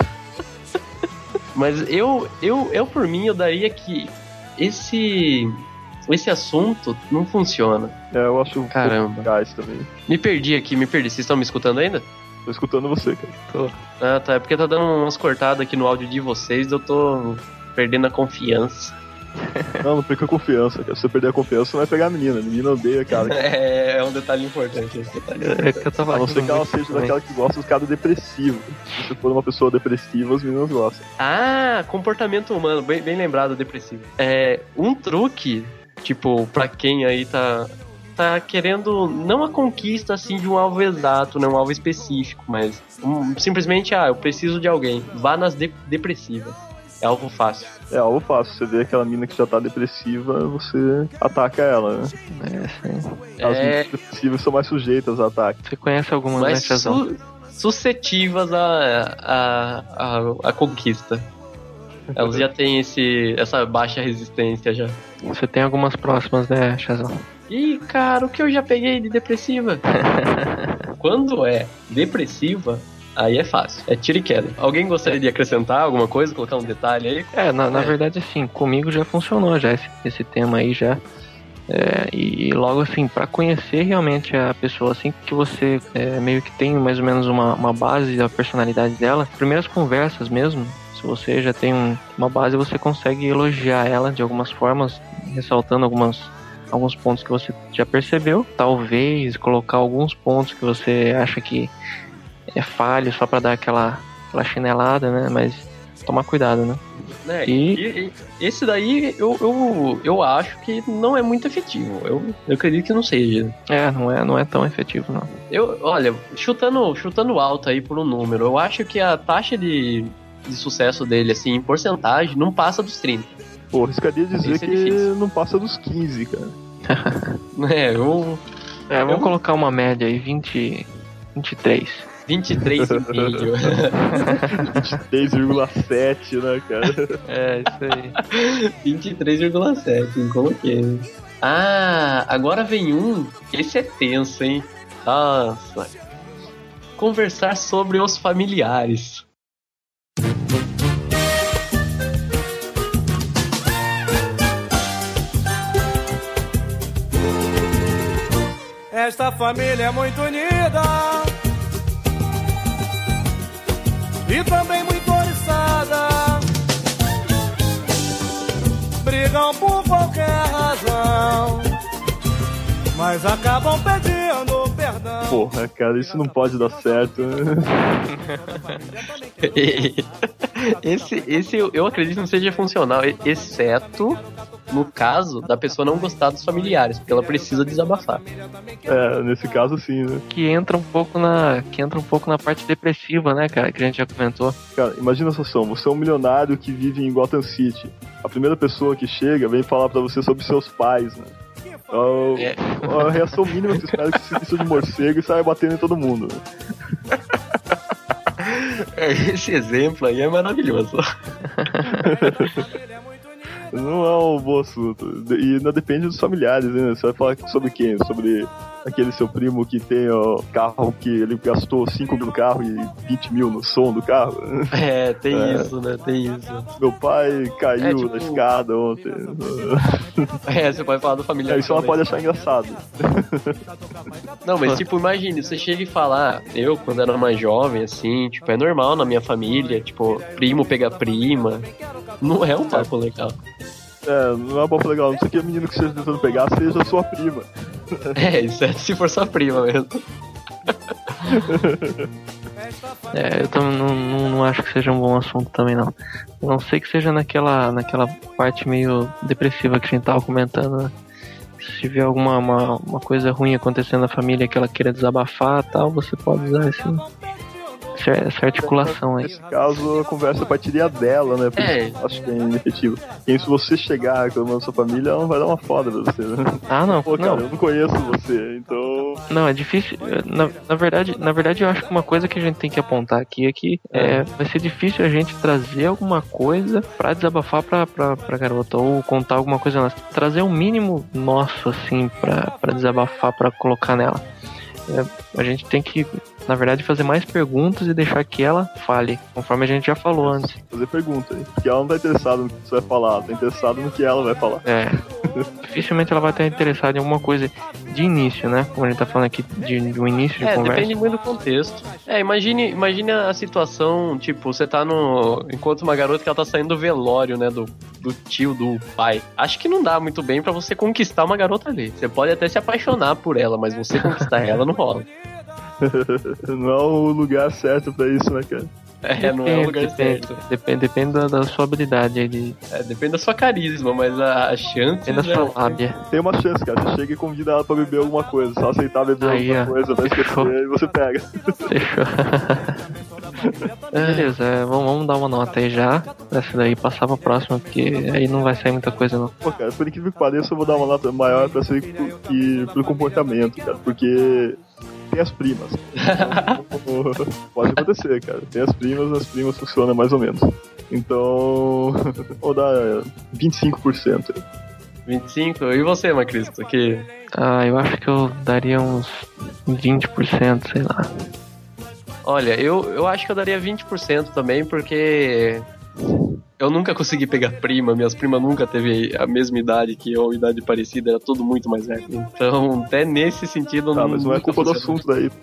Speaker 2: Mas eu, eu, eu por mim, eu daria que esse... Esse assunto não funciona.
Speaker 3: É, eu acho um
Speaker 2: Caramba.
Speaker 3: pouco gás também.
Speaker 2: Me perdi aqui, me perdi. Vocês estão me escutando ainda?
Speaker 3: Tô escutando você, cara.
Speaker 2: Tô. Ah, tá. É porque tá dando umas cortadas aqui no áudio de vocês, eu tô perdendo a confiança.
Speaker 3: Não, não perca a confiança, cara. Se você perder a confiança, você vai pegar a menina. A menina odeia, cara.
Speaker 2: É, é um detalhe importante esse detalhe.
Speaker 4: É que eu tava
Speaker 3: A não ser que ela seja
Speaker 4: também.
Speaker 3: daquela que gosta dos caras depressivos. Se você for uma pessoa depressiva, as meninas gostam.
Speaker 2: Ah, comportamento humano, bem, bem lembrado, depressivo. É, um truque, tipo, pra quem aí tá, tá querendo, não a conquista, assim, de um alvo exato, né, um alvo específico, mas um, simplesmente, ah, eu preciso de alguém, vá nas de- depressivas. É algo fácil.
Speaker 3: É algo fácil. Você vê aquela mina que já tá depressiva, você ataca ela, né?
Speaker 4: É, sim.
Speaker 3: As
Speaker 2: É,
Speaker 3: meninas depressivas são mais sujeitas a ataque.
Speaker 4: Você conhece algumas, né,
Speaker 2: mas
Speaker 4: Chazão?
Speaker 2: su- suscetivas à a, a, a conquista. Elas já têm esse, essa baixa resistência já.
Speaker 4: Você tem algumas próximas, né, Chazão?
Speaker 2: Ih, cara, o que eu já peguei de depressiva? Quando é depressiva, aí é fácil. É tiro e queda. Alguém gostaria de acrescentar alguma coisa? Colocar um detalhe aí?
Speaker 4: É, na, na
Speaker 2: É.
Speaker 4: verdade, assim, comigo já funcionou já esse, esse tema aí já. É, e logo assim, pra conhecer realmente a pessoa, assim que você é, meio que tem mais ou menos uma, uma base da personalidade dela, primeiras conversas mesmo, se você já tem um, uma base, você consegue elogiar ela de algumas formas, ressaltando algumas, alguns pontos que você já percebeu, talvez colocar alguns pontos que você acha que é falho só pra dar aquela, aquela chinelada, né, mas tomar cuidado, né.
Speaker 2: Né?
Speaker 4: E-
Speaker 2: E, e esse daí eu, eu, eu acho que não é muito efetivo. Eu, eu acredito que não seja.
Speaker 4: É, não é, não é tão efetivo, não.
Speaker 2: Eu, olha, chutando, chutando alto aí por um número, eu acho que a taxa de, de sucesso dele, assim, em porcentagem, não passa dos trinta.
Speaker 3: Pô, arriscaria dizer
Speaker 2: Isso é
Speaker 3: que
Speaker 2: difícil.
Speaker 3: não passa dos quinze, cara.
Speaker 2: É, eu.
Speaker 4: É, vamos
Speaker 2: Eu-
Speaker 4: colocar uma média aí, vinte, vinte e três.
Speaker 2: vinte e três e meio.
Speaker 3: vinte e três vírgula sete, né, cara?
Speaker 4: É, isso aí.
Speaker 2: vinte e três vírgula sete, coloquei. Ah, agora vem um. Esse é tenso, hein? Nossa. Conversar sobre os familiares.
Speaker 6: Esta família é muito unida e também muito oriçada. Brigam por qualquer razão, mas acabam pedindo perdão.
Speaker 3: Porra, cara, isso não pode dar certo.
Speaker 2: Esse, esse eu, eu acredito que não seja funcional, exceto no caso da pessoa não gostar dos familiares, porque ela precisa desabafar.
Speaker 3: É, nesse caso sim, né?
Speaker 4: Que entra um pouco na, que entra um pouco na parte depressiva, né, cara, que a gente já comentou.
Speaker 3: Cara, imagina a situação, você é um milionário que vive em Gotham City. A primeira pessoa que chega vem falar pra você sobre seus pais, né? A,
Speaker 2: É.
Speaker 3: a reação mínima que você espera é que você se vista de morcego e saia batendo em todo mundo.
Speaker 2: Esse exemplo aí é maravilhoso.
Speaker 3: Não é um bom assunto. E ainda depende dos familiares, né? Você vai falar sobre quem? Sobre aquele seu primo que tem o carro que ele gastou cinco mil no carro e vinte mil no som do carro?
Speaker 2: É, tem
Speaker 3: É.
Speaker 2: isso, né? Tem isso.
Speaker 3: Meu pai caiu
Speaker 2: É, tipo-
Speaker 3: na escada ontem.
Speaker 2: É, você pode falar do familiar.
Speaker 3: É, isso ela
Speaker 2: também.
Speaker 3: pode achar engraçado.
Speaker 2: Não, mas tipo, imagine, você chega e fala, ah, eu quando era mais jovem, assim, tipo, é normal na minha família, tipo, primo pegar prima. Não é um papo legal.
Speaker 3: É, não é um papo legal. Não sei que a menina que você esteja tentando pegar seja sua prima.
Speaker 2: É, isso é se for sua prima mesmo.
Speaker 4: É, eu também não, não, não acho que seja um bom assunto também, não. A não sei que seja naquela, naquela parte meio depressiva que a gente tava comentando, né? Se tiver alguma uma, uma coisa ruim acontecendo na família que ela queira desabafar e tal, você pode usar esse, essa articulação aí.
Speaker 3: Nesse caso, a conversa partiria dela, né? Por
Speaker 2: É.
Speaker 3: isso acho que é inefetivo. E se você chegar reclamando da sua família, ela não vai dar uma foda pra você, né?
Speaker 4: Ah, não,
Speaker 3: Pô, cara,
Speaker 4: não.
Speaker 3: eu não conheço você, então...
Speaker 4: Não, é difícil. Na, na, verdade, na verdade, eu acho que uma coisa que a gente tem que apontar aqui é que é, vai ser difícil a gente trazer alguma coisa pra desabafar pra, pra, pra garota, ou contar alguma coisa nossa. Trazer um mínimo nosso, assim, pra, pra desabafar, pra colocar nela. É, a gente tem que, na verdade, fazer mais perguntas e deixar que ela fale, conforme a gente já falou antes.
Speaker 3: Fazer pergunta aí. Porque ela não tá interessada no que você vai falar, ela tá interessada no que ela vai falar.
Speaker 4: É, dificilmente ela vai estar interessada em alguma coisa de início, né? Como a gente tá falando aqui de, de um início de
Speaker 2: É,
Speaker 4: conversa.
Speaker 2: depende muito do contexto. É, imagine, imagine a situação, tipo, você tá no... Enquanto uma garota que ela tá saindo do velório, né, do, do tio, do pai. Acho que não dá muito bem pra você conquistar uma garota ali. Você pode até se apaixonar por ela, mas você conquistar ela não rola.
Speaker 3: Não é o lugar certo pra isso, né, cara?
Speaker 2: É, não é o lugar
Speaker 4: depende,
Speaker 2: certo.
Speaker 4: Depende, depende da, da sua habilidade aí de,
Speaker 2: É, depende da sua carisma, mas a, a chance...
Speaker 4: depende da sua lábia.
Speaker 3: Tem uma chance, cara. Você chega e convida ela pra beber alguma coisa. Se ela aceitar beber
Speaker 4: Aí,
Speaker 3: alguma
Speaker 4: ó.
Speaker 3: coisa, vai esquecer
Speaker 4: Fechou.
Speaker 3: e você pega.
Speaker 4: Fechou. Beleza, é, vamos, vamos dar uma nota aí já. Essa daí passar pra próxima, porque aí não vai sair muita coisa não.
Speaker 3: Pô, cara, por incrível que pareça, eu vou dar uma nota maior pra ser que, que, pro comportamento, cara. Porque tem as primas. Então, pode acontecer, cara. Tem as primas, as primas funcionam mais ou menos. Então, vou dar vinte e cinco por cento aí.
Speaker 2: vinte e cinco? E você, Macristo? Que...
Speaker 4: Ah, eu acho que eu daria uns vinte por cento, sei lá.
Speaker 2: Olha, eu, eu acho que eu daria vinte por cento também, porque eu nunca consegui pegar prima, minhas primas nunca teve a mesma idade que eu, idade parecida, era tudo muito mais velho. Então, até nesse sentido...
Speaker 3: Tá, mas não é
Speaker 2: nunca
Speaker 3: culpa do
Speaker 2: funcionou.
Speaker 3: assunto daí.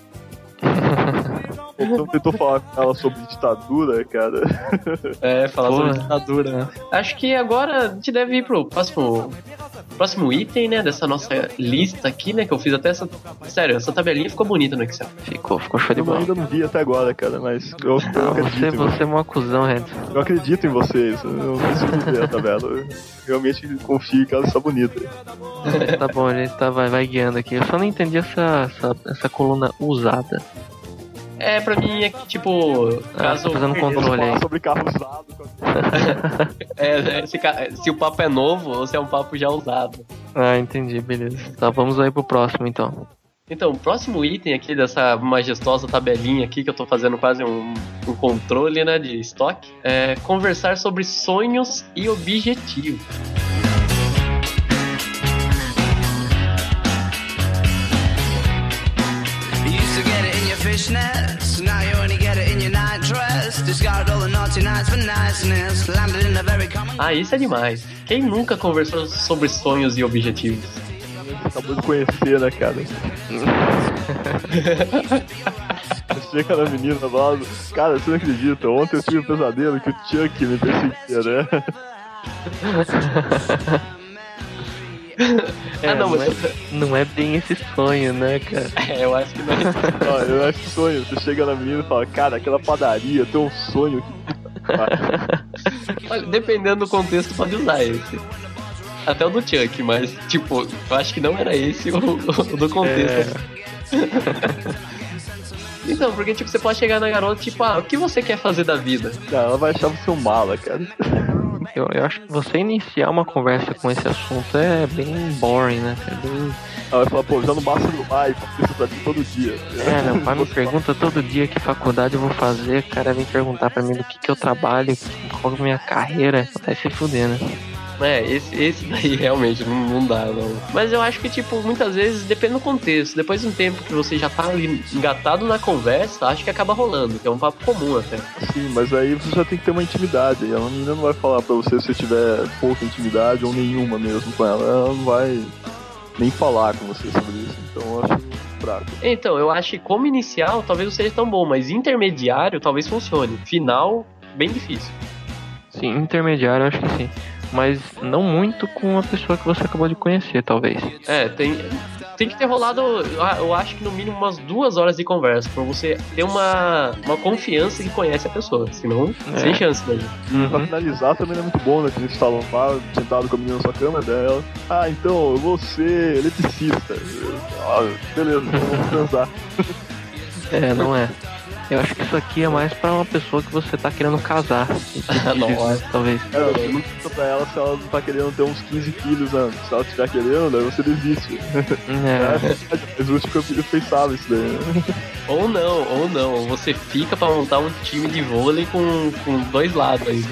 Speaker 3: Então tentou falar com ela sobre ditadura, cara.
Speaker 2: É, falar
Speaker 4: Porra.
Speaker 2: sobre ditadura, né? Acho que agora a gente deve ir pro próximo, próximo item, né, dessa nossa lista aqui, né, que eu fiz até essa... Sério, essa tabelinha ficou bonita no Excel.
Speaker 4: Ficou, ficou show de
Speaker 3: Eu
Speaker 4: bola.
Speaker 3: ainda não vi até agora, cara, mas eu, eu
Speaker 4: Não,
Speaker 3: acredito
Speaker 4: você,
Speaker 3: em vocês.
Speaker 4: você é um acusão, Red.
Speaker 3: Eu acredito em vocês. Eu não preciso ver a tabela. Eu realmente confio que ela está bonita.
Speaker 4: Tá bom, a gente tá, vai, vai guiando aqui. Eu só não entendi essa, essa, essa coluna usada.
Speaker 2: É, pra mim é que, tipo,
Speaker 4: Ah,
Speaker 2: caso...
Speaker 4: tá fazendo
Speaker 3: Vamos
Speaker 4: controle aí.
Speaker 3: falar sobre carro usado.
Speaker 2: É, se, ca- se o papo é novo ou se é um papo já usado.
Speaker 4: Ah, entendi, beleza. Tá, vamos aí pro próximo então.
Speaker 2: Então, o próximo item aqui dessa majestosa tabelinha aqui, que eu tô fazendo quase um, um controle, né, de estoque, é conversar sobre sonhos e objetivos.
Speaker 6: You used to get it in your fishnets, now you only get it in your night dress. Discarded all the naughty nights for niceness, landed in a very common...
Speaker 2: Ah, isso é demais. Quem nunca conversou sobre sonhos e objetivos?
Speaker 3: Acabou de conhecer, né, cara? Chega na menina lá, cara, você não acredita, ontem eu tive um pesadelo que o Chuck me perseguia, né?
Speaker 2: Ah, não,
Speaker 4: não,
Speaker 2: mas...
Speaker 4: é, não é bem esse sonho, né, cara?
Speaker 2: É, eu acho que não é isso.
Speaker 3: Ó, eu acho que sonho, você chega na menina e fala, cara, aquela padaria tem um sonho que...
Speaker 2: Olha, dependendo do contexto, pode usar esse. Até o do Chuck, mas, tipo, eu acho que não era esse o, o do contexto.
Speaker 4: É.
Speaker 2: Então, porque, tipo, você pode chegar na garota, tipo, ah, o que você quer fazer da vida?
Speaker 3: Cara, ela vai achar você um mala, cara.
Speaker 4: Eu, eu acho que você iniciar uma conversa com esse assunto é bem boring, né? É bem...
Speaker 3: Ela vai falar, pô, já não basta do pai, isso pra mim todo dia.
Speaker 4: É, meu pai me pergunta todo dia que faculdade eu vou fazer, o cara vem perguntar pra mim do que que eu trabalho, qual é a minha carreira, vai se fuder, né?
Speaker 2: É, esse, esse daí realmente não, não dá, não. Mas eu acho que, tipo, muitas vezes depende do contexto. Depois de um tempo que você já tá ali engatado na conversa, acho que acaba rolando, que é um papo comum até.
Speaker 3: Sim, mas aí você já tem que ter uma intimidade. E a menina não vai falar pra você se você tiver pouca intimidade ou nenhuma mesmo com ela. Ela não vai nem falar com você sobre isso. Então eu acho fraco.
Speaker 2: Então, eu acho que como inicial talvez não seja tão bom, mas intermediário talvez funcione. Final, bem difícil.
Speaker 4: Sim, intermediário eu acho que sim. Mas não muito com a pessoa que você acabou de conhecer, talvez.
Speaker 2: É, tem... tem que ter rolado, eu acho que no mínimo umas duas horas de conversa, pra você ter uma, uma confiança que conhece a pessoa, senão,
Speaker 4: É.
Speaker 2: sem chance daí.
Speaker 3: Pra
Speaker 4: Uhum.
Speaker 3: finalizar também não é muito bom, né? Que eles estavam lá, sentado com a menina na sua cama dela. Ah, então, eu vou ser eletricista. Ah, beleza, então vamos transar.
Speaker 4: É, não é. Eu acho que isso aqui é mais pra uma pessoa que você tá querendo casar.
Speaker 2: Nossa.
Speaker 4: Talvez.
Speaker 3: É, você não pergunta pra ela se ela não tá querendo ter uns quinze filhos antes. Se ela estiver querendo, daí você desiste.
Speaker 4: É.
Speaker 3: É, mas o último que eu pensava isso daí, né?
Speaker 2: Ou não, ou não, ou você fica pra montar um time de vôlei com, com dois lados aí.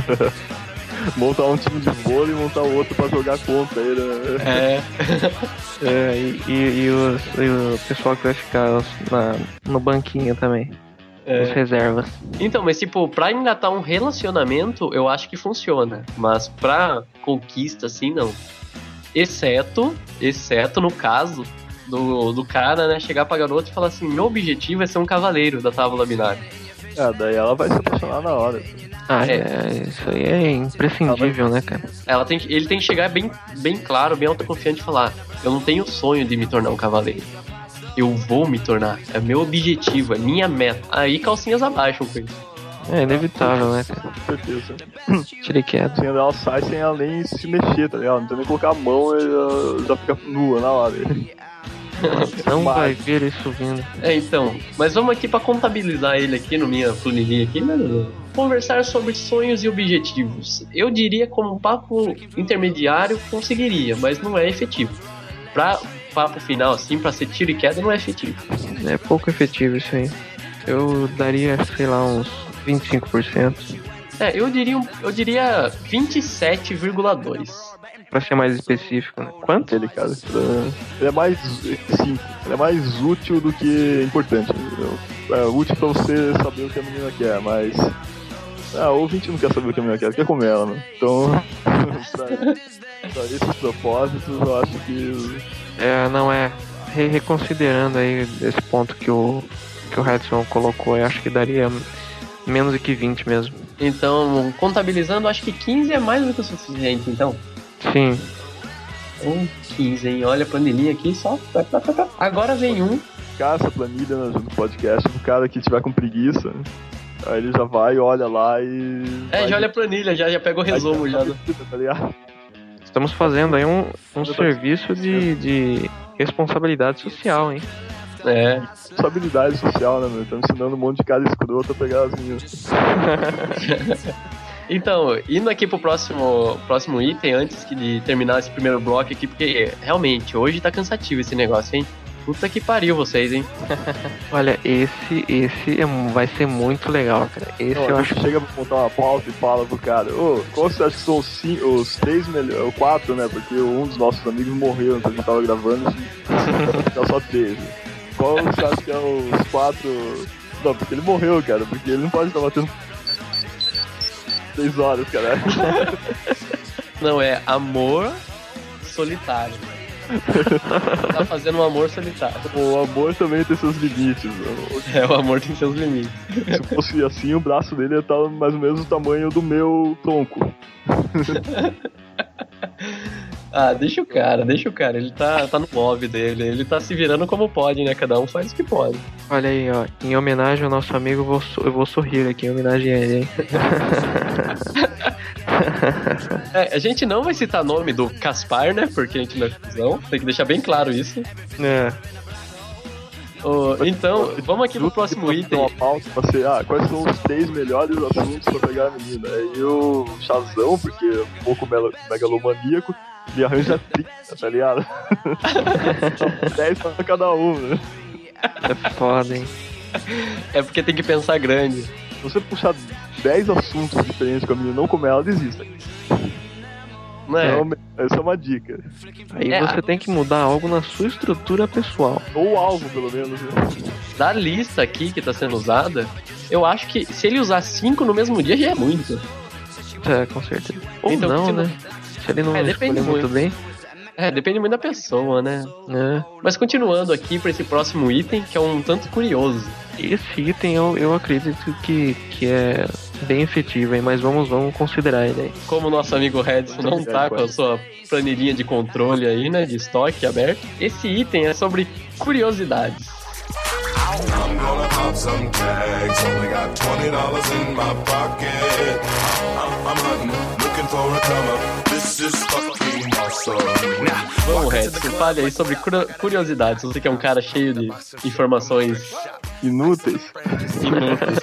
Speaker 3: Montar um time de vôlei e montar o outro pra jogar contra ele, né?
Speaker 2: É.
Speaker 4: É, e, e, e, os- e o pessoal que vai ficar na, no banquinho também. Os
Speaker 2: É.
Speaker 4: reservas.
Speaker 2: Então, mas tipo, pra engatar um relacionamento, eu acho que funciona. Mas pra conquista, assim, não. Exceto, exceto no caso do, do cara, né, chegar pra garota e falar assim, meu objetivo é ser um cavaleiro da tábua binária.
Speaker 3: É, daí ela vai se apaixonar na hora.
Speaker 4: Ah,
Speaker 2: É.
Speaker 4: é, isso aí é imprescindível, né, cara?
Speaker 2: Ela tem que, ele tem que chegar bem, bem claro, bem autoconfiante e falar, eu não tenho sonho de me tornar um cavaleiro. Eu vou me tornar. É meu objetivo, é minha meta. Aí calcinhas abaixam com isso.
Speaker 4: É inevitável, né, cara?
Speaker 3: Com certeza.
Speaker 4: Tire quieto.
Speaker 3: Assim, ela sai sem ela nem se mexer, tá ligado? Não precisa nem colocar a mão, ela já fica nua na hora.
Speaker 4: Não
Speaker 3: Mas-
Speaker 4: vai ver isso vindo.
Speaker 2: É, então. Mas vamos aqui pra contabilizar ele aqui no minha planilha aqui, né? Conversar sobre sonhos e objetivos. Eu diria como um papo intermediário conseguiria, mas não é efetivo. Pra papo final, assim, pra ser tiro e queda, não é efetivo.
Speaker 4: É pouco efetivo isso aí. Eu daria, sei lá, uns vinte e cinco por cento.
Speaker 2: É, eu diria, um- eu diria vinte e sete vírgula dois.
Speaker 4: Pra ser mais específico, né? Quanto?
Speaker 3: Ele, cara, pra- ele é mais cinco, ele é mais útil do que importante. entendeu? É útil pra você saber o que a menina quer, mas. Ah, o ouvinte não quer saber o que a menina quer, ele quer comer ela, né? Então, pra, pra esses propósitos, eu acho que.
Speaker 4: É, não é. Re- reconsiderando aí esse ponto que o, que o Redson colocou, eu acho que daria menos do que vinte mesmo.
Speaker 2: Então, contabilizando, acho que quinze é mais do que o suficiente, então.
Speaker 4: Sim.
Speaker 2: Um quinze, hein? Olha a planilhinha aqui, só. Agora vem um.
Speaker 3: Ficar essa planilha no no podcast pro cara que tiver com preguiça. Aí ele já vai, olha lá e.
Speaker 2: É,
Speaker 3: vai-
Speaker 2: já olha a planilha, já, já pega o resumo já. do-
Speaker 3: Tá ligado?
Speaker 4: Estamos fazendo aí um, um serviço de, de responsabilidade social, hein?
Speaker 2: É.
Speaker 3: Responsabilidade social, né, meu? Estamos ensinando um monte de cara escroto a pegar as minhas.
Speaker 2: Então, indo aqui pro próximo, próximo item, antes que de terminar esse primeiro bloco aqui, porque realmente, hoje tá cansativo esse negócio, hein? Puta que pariu vocês, hein?
Speaker 4: Olha, esse, esse é, um- vai ser muito legal, cara. Esse
Speaker 3: Não,
Speaker 4: eu
Speaker 3: a
Speaker 4: acho
Speaker 3: gente chega pra montar uma pauta e fala pro cara, ô, qual você acha que são os, cinco, os três melhores, o quatro, né? Porque um dos nossos amigos morreu enquanto a gente tava gravando, então só três. Qual você acha que é os quatro... Não, porque ele morreu, cara, porque ele não pode estar batendo três horas, cara.
Speaker 2: Não, é amor solitário. Tá fazendo um amor solitário.
Speaker 3: O amor também tem seus limites. né?
Speaker 2: É, o amor tem seus limites.
Speaker 3: Se fosse assim, o braço dele ia estar mais ou menos o tamanho do meu tronco.
Speaker 2: Ah, deixa o cara, deixa o cara. Ele tá, tá no lobby dele. Ele tá se virando como pode, né? Cada um faz o que pode.
Speaker 4: Olha aí, ó. Em homenagem ao nosso amigo, eu vou, so- eu vou sorrir aqui em homenagem a ele, hein?
Speaker 2: É, a gente não vai citar nome do Caspar, né? Porque a gente não é fusão. Tem que deixar bem claro isso.
Speaker 4: É.
Speaker 2: Ô, então, vamos aqui pro próximo
Speaker 3: Tem
Speaker 2: item.
Speaker 3: uma pauta pra ser, ah, quais são os três melhores assuntos pra pegar a menina? Aí o Chazão, porque é um pouco melo- megalomaníaco, ele arranja trinta, tá ligado? dez pra cada um, né?
Speaker 4: É foda, hein?
Speaker 2: É porque tem que pensar grande.
Speaker 3: Se você puxar dez assuntos diferentes com a menina, não comer ela, desista.
Speaker 2: Não é?
Speaker 3: Então, essa é uma dica.
Speaker 4: Aí
Speaker 2: É,
Speaker 4: você
Speaker 2: a-
Speaker 4: tem que mudar algo na sua estrutura pessoal.
Speaker 3: Ou alvo, pelo menos. Né?
Speaker 2: Da lista aqui que tá sendo usada, eu acho que se ele usar cinco no mesmo dia já é muito.
Speaker 4: É, com certeza. Ou
Speaker 2: Então,
Speaker 4: não,
Speaker 2: se não-
Speaker 4: né? Se ele não
Speaker 2: É, depende
Speaker 4: escolher muito
Speaker 2: muito.
Speaker 4: bem,
Speaker 2: É, depende muito da pessoa, né?
Speaker 4: né?
Speaker 2: Mas continuando aqui pra esse próximo item, que é um tanto curioso.
Speaker 4: Esse item eu, eu acredito que, que é bem efetivo, hein? Mas vamos, vamos considerar ele aí.
Speaker 2: Como o nosso amigo Redson não tá com a sua planilhinha de controle aí, né, de estoque aberto, esse item é sobre curiosidades.
Speaker 6: I'm gonna pop some tags. Only got twenty dollars in my pocket. I'm, I'm hunting, looking for a come up. This is fucking awesome.
Speaker 2: Vamos, Redson, fale aí sobre curiosidades. Você que é um cara cheio de informações
Speaker 3: inúteis.
Speaker 2: Inúteis.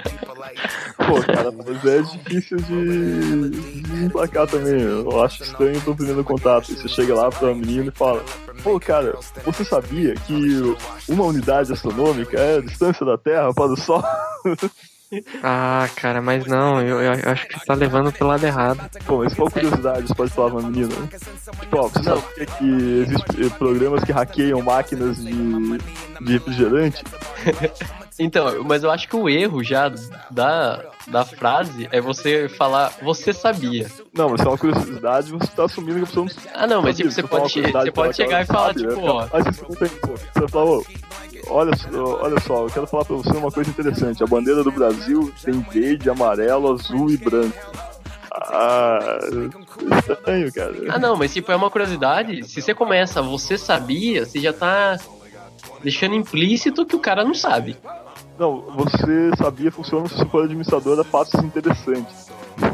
Speaker 3: Pô, cara, mas é difícil de, de emplacar também. Eu acho estranho o primeiro contato. Você chega lá pra menina e fala: pô, cara, você sabia que uma unidade astronômica é a distância da Terra para o Sol?
Speaker 4: Ah, cara, mas não, eu, eu acho que você tá levando pro lado errado.
Speaker 3: Pô, mas qual curiosidade você pode falar pra uma menina? Tipo, ó, você sabe que, que existem programas que hackeiam máquinas de, de refrigerante?
Speaker 2: Então, mas eu acho que o erro já da, da frase é você falar, você sabia.
Speaker 3: Não, mas é uma curiosidade, você tá assumindo que a pessoa não sabe.
Speaker 2: Ah, não, mas tipo, você pode, você pode chegar e falar, sabe, tipo, ó...
Speaker 3: Mas isso não tem, você fala, olha, olha só, eu quero falar pra você uma coisa interessante. A bandeira do Brasil tem verde, amarelo, azul e branco. Ah, estranho, cara.
Speaker 2: Ah, não, mas tipo, é uma curiosidade. Se você começa, você sabia, você já tá deixando implícito que o cara não sabe.
Speaker 3: Não, você sabia funciona se você for administrador da fatos interessantes.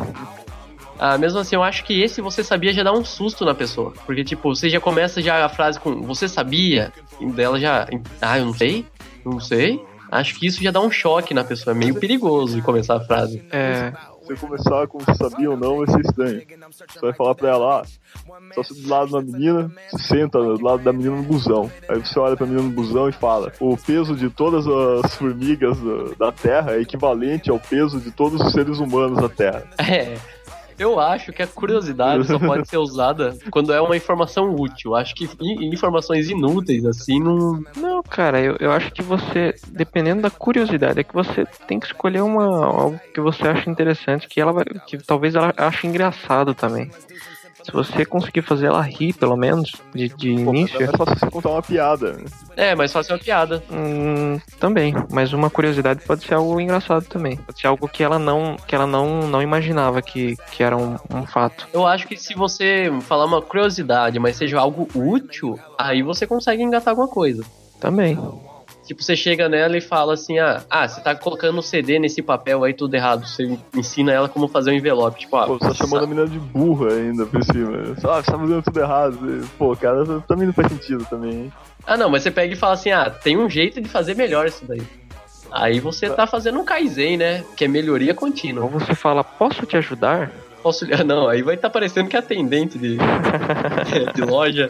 Speaker 2: Ah, mesmo assim, eu acho que esse você sabia já dá um susto na pessoa. Porque, tipo, você já começa já a frase com você sabia, e dela já, ah, eu não sei, não sei. Acho que isso já dá um choque na pessoa, é meio perigoso de começar a frase.
Speaker 4: É...
Speaker 3: Se você começar com você sabia ou não, vai ser estranho. Você vai falar pra ela, ah, só se do lado da menina, você senta do lado da menina no busão. Aí você olha pra menina no busão e fala: o peso de todas as formigas da Terra é equivalente ao peso de todos os seres humanos da Terra.
Speaker 2: É... Eu acho que a curiosidade só pode ser usada quando é uma informação útil. Acho que informações inúteis, assim, não...
Speaker 4: Não, cara, eu, eu acho que você, dependendo da curiosidade, é que você tem que escolher uma, algo que você acha interessante, que, ela vai, que talvez ela ache engraçado também. Se você conseguir fazer ela rir, pelo menos, de, de
Speaker 3: Pô,
Speaker 4: início...
Speaker 3: É só você contar uma piada.
Speaker 2: É, mas fácil é uma piada.
Speaker 4: Hum, também, mas uma curiosidade pode ser algo engraçado também. Pode ser algo que ela não, que ela não, não imaginava que, que era um, um fato.
Speaker 2: Eu acho que se você falar uma curiosidade, mas seja algo útil, aí você consegue engatar alguma coisa.
Speaker 4: Também.
Speaker 2: Tipo, você chega nela e fala assim, ah, ah, você tá colocando o C D nesse papel aí tudo errado. Você ensina ela como fazer um envelope. Tipo, ah,
Speaker 3: pô, você tá chamando sabe? a menina de burra ainda por cima. Ah, você tá fazendo tudo errado. Pô, cara, também não faz sentido também, hein?
Speaker 2: Ah, não, mas você pega e fala assim, ah, tem um jeito de fazer melhor isso daí. Aí você tá fazendo um Kaizen, né? Que é melhoria contínua.
Speaker 4: Ou você fala, posso te ajudar?
Speaker 2: Posso... Não, aí vai estar tá parecendo que é atendente de, de loja.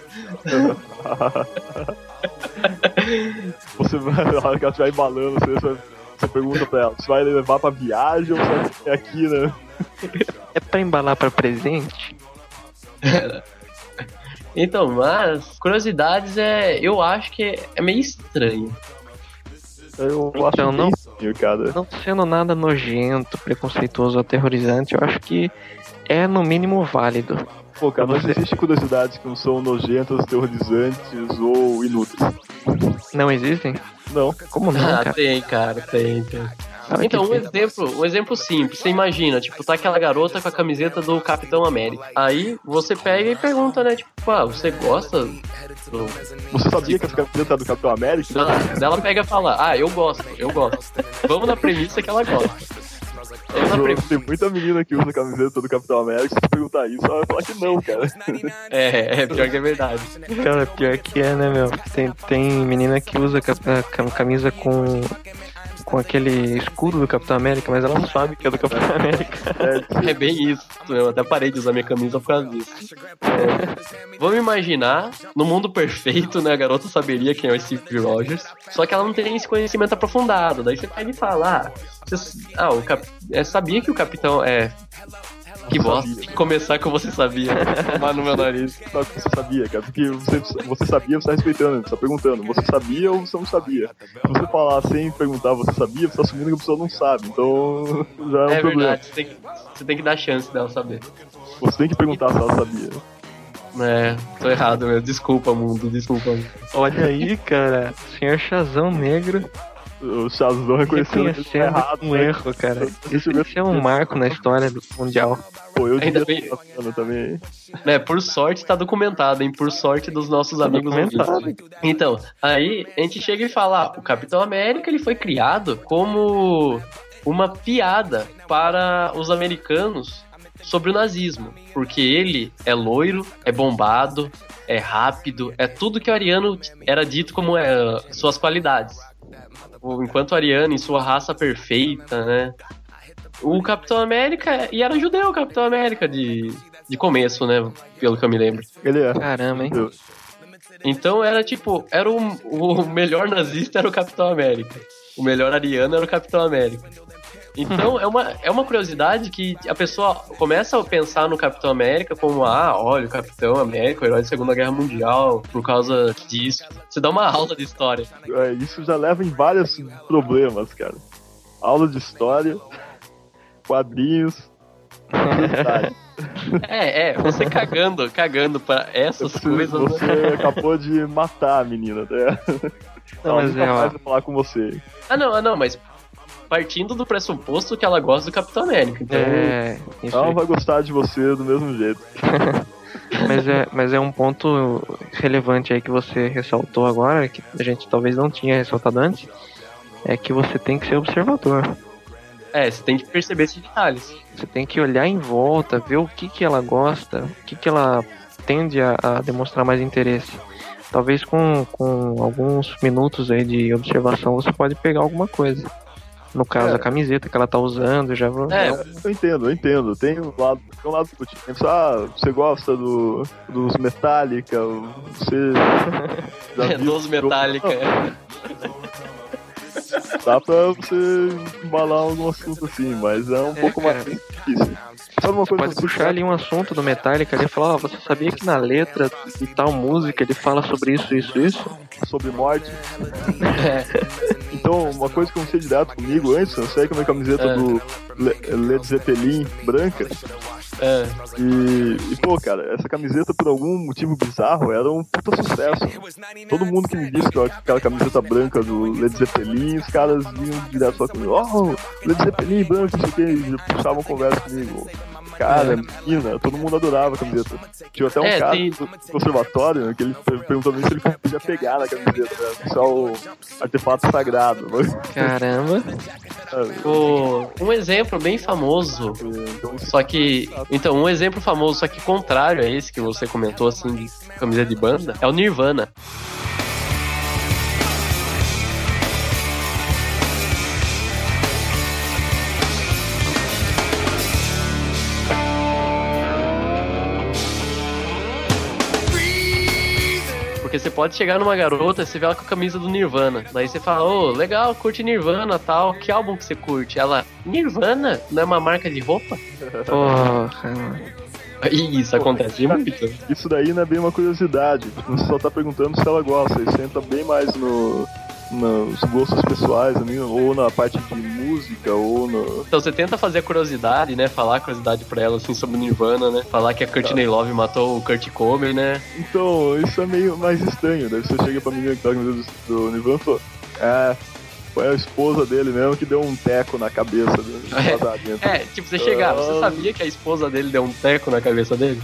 Speaker 3: Você vai, na hora que ela estiver embalando, você, você pergunta pra ela, você vai levar pra viagem ou você vai aqui, né?
Speaker 4: É pra embalar pra presente?
Speaker 2: Então, mas, curiosidades é. Eu acho que é meio estranho.
Speaker 3: Eu
Speaker 4: então,
Speaker 3: acho
Speaker 4: não,
Speaker 3: estranho, cara.
Speaker 4: Não sendo nada nojento, preconceituoso ou aterrorizante, eu acho que é no mínimo válido.
Speaker 3: Pô, cara, mas existem curiosidades que não são nojentas, terrorizantes ou inúteis.
Speaker 4: Não existem?
Speaker 3: Não.
Speaker 4: Como não,
Speaker 2: ah,
Speaker 4: cara?
Speaker 2: tem, cara, tem, tem.
Speaker 4: Cara,
Speaker 2: então, um
Speaker 4: tem.
Speaker 2: exemplo, um exemplo simples. Você imagina, tipo, tá aquela garota com a camiseta do Capitão América. Aí você pega e pergunta, né, tipo, ah, você gosta do...
Speaker 3: Você sabia que essa camiseta é do Capitão América?
Speaker 2: Ela, ela pega e fala, ah, eu gosto, eu gosto. Vamos na premissa que ela gosta.
Speaker 3: Eu, tem muita menina que usa a camiseta do Capitão América, se você perguntar isso, ela vai falar que não, cara.
Speaker 2: É, é pior que é verdade.
Speaker 4: Cara, pior que é, né, meu? Tem, tem menina que usa a camisa com, com aquele escudo do Capitão América, mas ela não sabe que é do Capitão América.
Speaker 2: É, é bem isso. Eu até parei de usar minha camisa por causa disso. É, vamos imaginar, no mundo perfeito, né, a garota saberia quem é o Steve Rogers, só que ela não tem esse conhecimento aprofundado. Daí você pega e fala, ah, você, ah o cap, é, sabia que o Capitão é... Que bosta, tem que começar com você sabia. Tomar no meu nariz.
Speaker 3: Sabe que você sabia, cara? Porque você, você sabia, você tá respeitando, você tá perguntando. Você sabia ou você não sabia? Se você falar sem perguntar, você sabia, você tá assumindo que a pessoa não sabe. Então, já é um
Speaker 2: é
Speaker 3: problema.
Speaker 2: Verdade, você tem, que, você tem que dar chance dela saber.
Speaker 3: Você tem que perguntar se ela sabia.
Speaker 2: É, tô errado mesmo. Desculpa, mundo, desculpa.
Speaker 4: Olha aí, cara. Senhor Chazão Negro
Speaker 3: O Shazam reconhecendo que ele tá errado.
Speaker 4: um
Speaker 3: né?
Speaker 4: erro, cara. Isso, isso é um marco na história do mundial.
Speaker 3: Pô, eu
Speaker 2: Ainda
Speaker 3: devia
Speaker 2: bem-
Speaker 3: estar passando também.
Speaker 2: Né, por sorte tá documentado, hein? Por sorte dos nossos amigos
Speaker 4: documentado.
Speaker 2: ouvintes. Então, aí a gente chega e fala, ah, o Capitão América ele foi criado como uma piada para os americanos sobre o nazismo, porque ele é loiro, é bombado, é rápido, é tudo que o ariano era dito como é, suas qualidades. Enquanto o ariano em sua raça perfeita, né? O Capitão América, e era judeu o Capitão América de, de começo, né? Pelo que eu me lembro.
Speaker 3: Ele é.
Speaker 4: Caramba, hein?
Speaker 2: Então era tipo, era o, o melhor nazista era o Capitão América. O melhor ariano era o Capitão América. Então é uma, é uma curiosidade que a pessoa começa a pensar no Capitão América como, ah, olha, o Capitão América, o herói da Segunda Guerra Mundial, por causa disso. Você dá uma aula de história.
Speaker 3: É, isso já leva em vários problemas, cara. Aula de história, quadrinhos, curiosidade.
Speaker 2: É, é, você cagando, cagando pra essas
Speaker 3: Você,
Speaker 2: coisas.
Speaker 3: você acabou de matar a menina, né?
Speaker 4: Não, mas
Speaker 3: nunca
Speaker 4: é, ó.
Speaker 3: mais vou falar com você.
Speaker 2: Ah, não, ah, não, mas partindo do pressuposto que ela gosta do Capitão América. Então,
Speaker 4: É, isso
Speaker 3: Ela
Speaker 4: aí.
Speaker 3: vai gostar de você do mesmo jeito.
Speaker 4: Mas é, mas é um ponto relevante aí que você ressaltou agora, que a gente talvez não tinha ressaltado antes, é que você tem que ser observador.
Speaker 2: é, você tem que perceber esses detalhes.
Speaker 4: Você tem que olhar em volta, ver o que, que ela gosta, o que, que ela tende a, a demonstrar mais interesse. Talvez com, com alguns minutos aí de observação você pode pegar alguma coisa. No caso,
Speaker 3: É.
Speaker 4: a camiseta que ela tá usando, já vou.
Speaker 2: É,
Speaker 3: Eu entendo, eu entendo. Tem um lado, tem um lado positivo. Ah, você gosta do, dos Metallica, você. já viu-
Speaker 2: dos Metallica. é.
Speaker 3: Dá pra você embalar algum assunto assim, mas é um
Speaker 4: É,
Speaker 3: pouco
Speaker 4: cara.
Speaker 3: mais difícil. Sabe uma coisa
Speaker 4: Pode
Speaker 3: que
Speaker 4: puxar ali um assunto do Metallica ali e falar, ó, você sabia que na letra de tal música ele fala sobre isso, isso, isso?
Speaker 3: sobre morte? Então, uma coisa que aconteceu direto comigo antes, eu sei que a minha camiseta
Speaker 2: É.
Speaker 3: do Le- Led Zeppelin branca.
Speaker 2: É.
Speaker 3: E, e, pô, cara, essa camiseta por algum motivo bizarro era um puta sucesso. Todo mundo que me disse que eu- aquela camiseta branca do Led Zeppelin, os caras vinham direto só comigo, oh, Led Zeppelin branco, não sei o que, e puxavam conversa comigo. Cara, menina, todo mundo adorava a camiseta. Tinha até um
Speaker 2: É,
Speaker 3: cara
Speaker 2: tem-
Speaker 3: do conservatório que ele perguntou pra mim se ele podia pegar na camiseta, né? Isso é o artefato sagrado.
Speaker 4: Caramba.
Speaker 2: O- um exemplo bem famoso,
Speaker 3: Então,
Speaker 2: só que. Então, um exemplo famoso, só que contrário a esse que você comentou, assim, de camiseta de banda, é o Nirvana. Porque você pode chegar numa garota e você vê ela com a camisa do Nirvana. Daí você fala, ô, legal, curte Nirvana tal. Que álbum que você curte? Ela, Nirvana? Não é uma marca de roupa?
Speaker 4: Porra.
Speaker 2: Ih, isso acontece muito.
Speaker 3: isso daí não é bem uma curiosidade. Você só tá perguntando se ela gosta. Isso entra bem mais no, nos gostos pessoais, né? Ou na parte de música, ou no.
Speaker 2: Então você tenta fazer a curiosidade, né? Falar a curiosidade pra ela, assim, sobre o Nirvana, né? Falar que a Courtney Love matou o Kurt Cobain, né?
Speaker 3: Então, isso é meio mais estranho. Daí você chega pra menina que tá com a camisa do, do Nirvana e fala, é, foi a esposa dele mesmo que deu um teco na cabeça do do
Speaker 2: É.
Speaker 3: casamento.
Speaker 2: É, tipo, você chegar, você sabia que a esposa dele deu um teco na cabeça dele?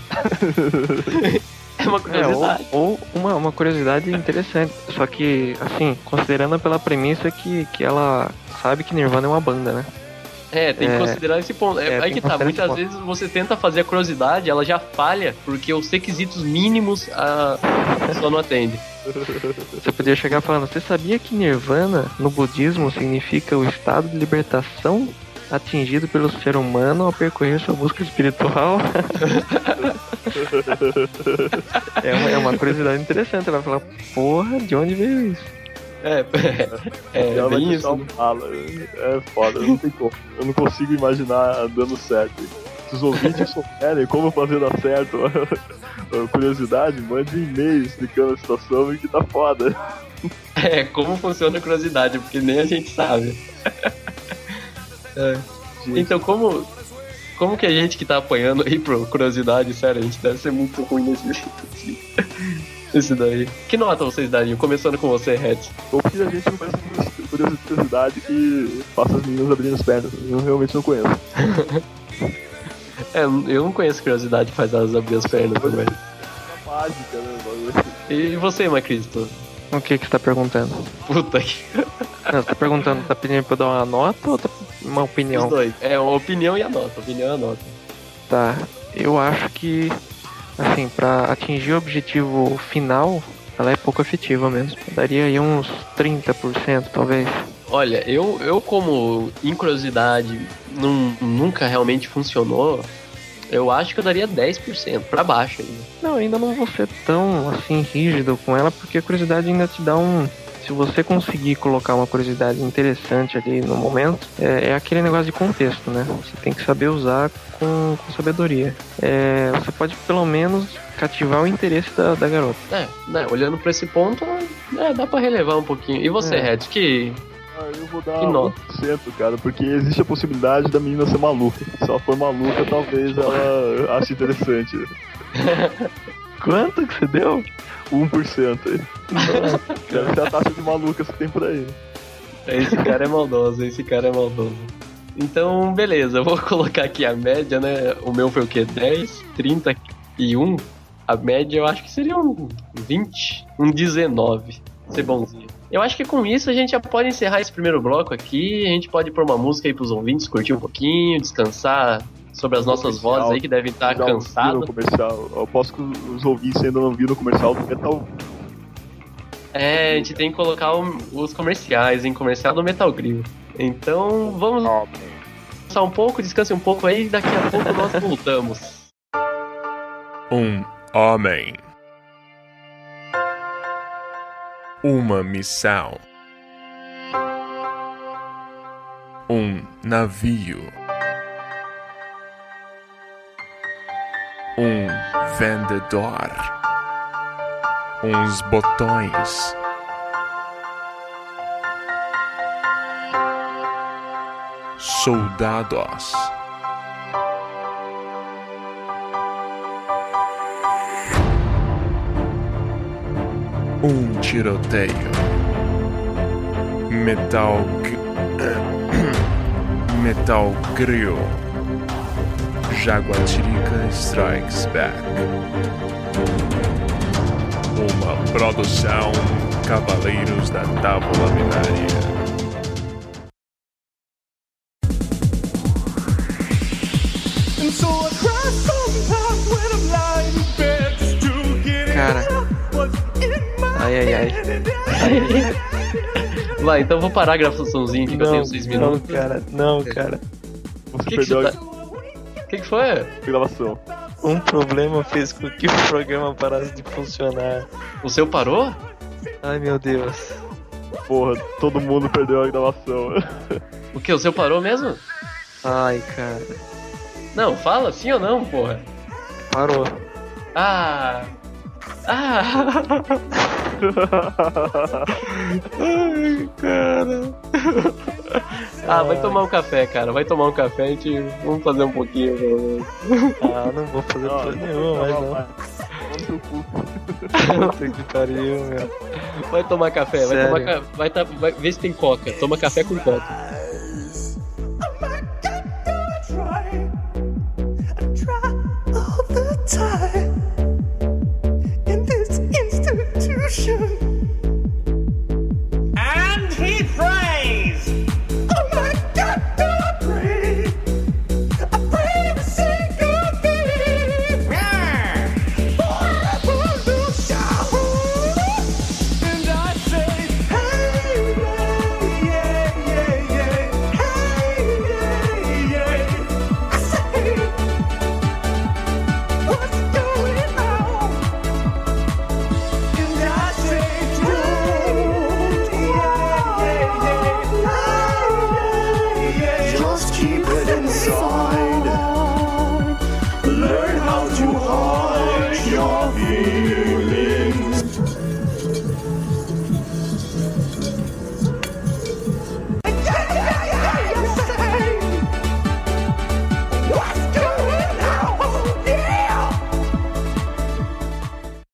Speaker 2: É uma
Speaker 4: É, ou,
Speaker 2: curiosidade.
Speaker 4: ou uma, uma curiosidade interessante. Só que, assim, considerando pela premissa que, que ela sabe que Nirvana é uma banda, né?
Speaker 2: É, tem que
Speaker 4: É.
Speaker 2: considerar esse ponto. É,
Speaker 4: É,
Speaker 2: aí
Speaker 4: tem
Speaker 2: que
Speaker 4: que
Speaker 2: tá,
Speaker 4: considerar
Speaker 2: muitas
Speaker 4: esse
Speaker 2: vezes você tenta fazer a curiosidade, ela já falha, porque os requisitos mínimos a pessoa não atende.
Speaker 4: Você podia chegar falando, você sabia que Nirvana, no budismo, significa o estado de libertação atingido pelo ser humano ao percorrer sua busca espiritual? é, uma, é uma curiosidade interessante. Ela vai falar, porra, de onde veio isso?
Speaker 2: É, é,
Speaker 3: E ela vai
Speaker 2: bem
Speaker 3: deixar
Speaker 2: isso.
Speaker 3: um fala. É foda, não tem como. Eu não consigo imaginar dando certo. Se os ouvintes souberem como fazer dar certo, curiosidade, mande um e-mail explicando a situação e que tá foda.
Speaker 2: É, como funciona a curiosidade, porque nem a gente sabe. É. Então, como, como que a gente que tá apanhando aí por curiosidade, sério, a gente deve ser muito ruim nesse, nesse daí. Que nota vocês dariam? Começando com você, Red.
Speaker 3: Ou porque a gente não faz curiosidade que faça as meninas abrirem as pernas. Eu realmente não conheço.
Speaker 2: É, eu não conheço curiosidade que faz elas abrir as pernas também.
Speaker 3: É mágica, né?
Speaker 2: E você, Macristo?
Speaker 4: O que que você tá perguntando?
Speaker 2: Puta que...
Speaker 4: Não, você tá perguntando, tá pedindo pra eu dar uma nota ou tá uma opinião?
Speaker 2: Os dois. É, uma opinião e a nota. Opinião e a nota.
Speaker 4: Tá, eu acho que, assim, pra atingir o objetivo final, ela é pouco efetiva mesmo. Eu daria aí uns trinta por cento, talvez.
Speaker 2: Olha, eu, eu como em curiosidade num, nunca realmente funcionou, eu acho que eu daria dez por cento pra baixo ainda.
Speaker 4: Não, ainda não vou ser tão, assim, rígido com ela, porque a curiosidade ainda te dá um... Se você conseguir colocar uma curiosidade interessante ali no momento, é, é aquele negócio de contexto, né? Você tem que saber usar com, com sabedoria. É, você pode, pelo menos, cativar o interesse da, da garota.
Speaker 2: É, né, olhando pra esse ponto, é, dá pra relevar um pouquinho. E você,
Speaker 4: É.
Speaker 2: Red, que...
Speaker 3: Ah, eu vou dar
Speaker 2: Que
Speaker 3: um
Speaker 2: nota?
Speaker 3: por cento, cara, porque existe a possibilidade da menina ser maluca. Se ela for maluca, talvez ela ache interessante.
Speaker 4: Quanto que você deu?
Speaker 3: um por cento aí. Deve ser a taxa de malucas que tem por aí.
Speaker 2: Esse cara é maldoso, esse cara é maldoso. Então, beleza, eu vou colocar aqui a média, né? O meu foi o quê? dez, trinta e um. A média eu acho que seria um vinte, um dezenove. Ser bonzinho. Eu acho que com isso a gente já pode encerrar esse primeiro bloco aqui. A gente pode pôr uma música aí pros ouvintes, curtir um pouquinho, descansar sobre as nossas
Speaker 3: Comercial.
Speaker 2: vozes aí que devem estar
Speaker 3: Já ouviram
Speaker 2: cansadas.
Speaker 3: o comercial. Eu posso que os ouvintes ainda não viram o comercial do Metal.
Speaker 2: É, a gente tem que colocar o- os comerciais, em comercial do Metal Grill. Então, vamos descansar um pouco, descanse um pouco aí, daqui a pouco nós voltamos.
Speaker 7: Um homem. Uma missão. Um navio. Um vendedor. Uns botões. Soldados. Um tiroteio. Metal. G- Metal Grill. Jaguatirica Strikes Back. Uma produção Cavaleiros da Tábua Minária.
Speaker 6: And so I cry sometimes when I'm lying in bed just to get
Speaker 4: Cara.
Speaker 6: what's in my
Speaker 4: Ai, ai, ai.
Speaker 2: Vai, então eu vou parar a gravaçãozinha aqui que eu tenho seis
Speaker 4: não,
Speaker 2: minutos.
Speaker 4: cara, não, cara.
Speaker 3: Você
Speaker 2: Que que
Speaker 3: perdeu
Speaker 2: você tá- O que, que foi?
Speaker 3: a gravação.
Speaker 4: Um problema fez com que o programa parasse de funcionar.
Speaker 2: O seu parou?
Speaker 4: Ai, meu Deus.
Speaker 3: Porra, todo mundo perdeu a gravação.
Speaker 2: O que? O seu parou mesmo?
Speaker 4: Ai, cara.
Speaker 2: Não, fala sim ou não, porra.
Speaker 4: Parou.
Speaker 2: Ah. Ah.
Speaker 4: Ai, cara.
Speaker 2: Ah, vai tomar um café, cara. Vai tomar um café, a gente. Vamos fazer um pouquinho. pelo menos.
Speaker 4: Ah, não vou fazer porra nenhuma, mas não. Puta que pariu, meu.
Speaker 2: Vai tomar café, vai
Speaker 4: Sério?
Speaker 2: tomar ca... vai, tá... vai ver se tem coca. Toma café com coca.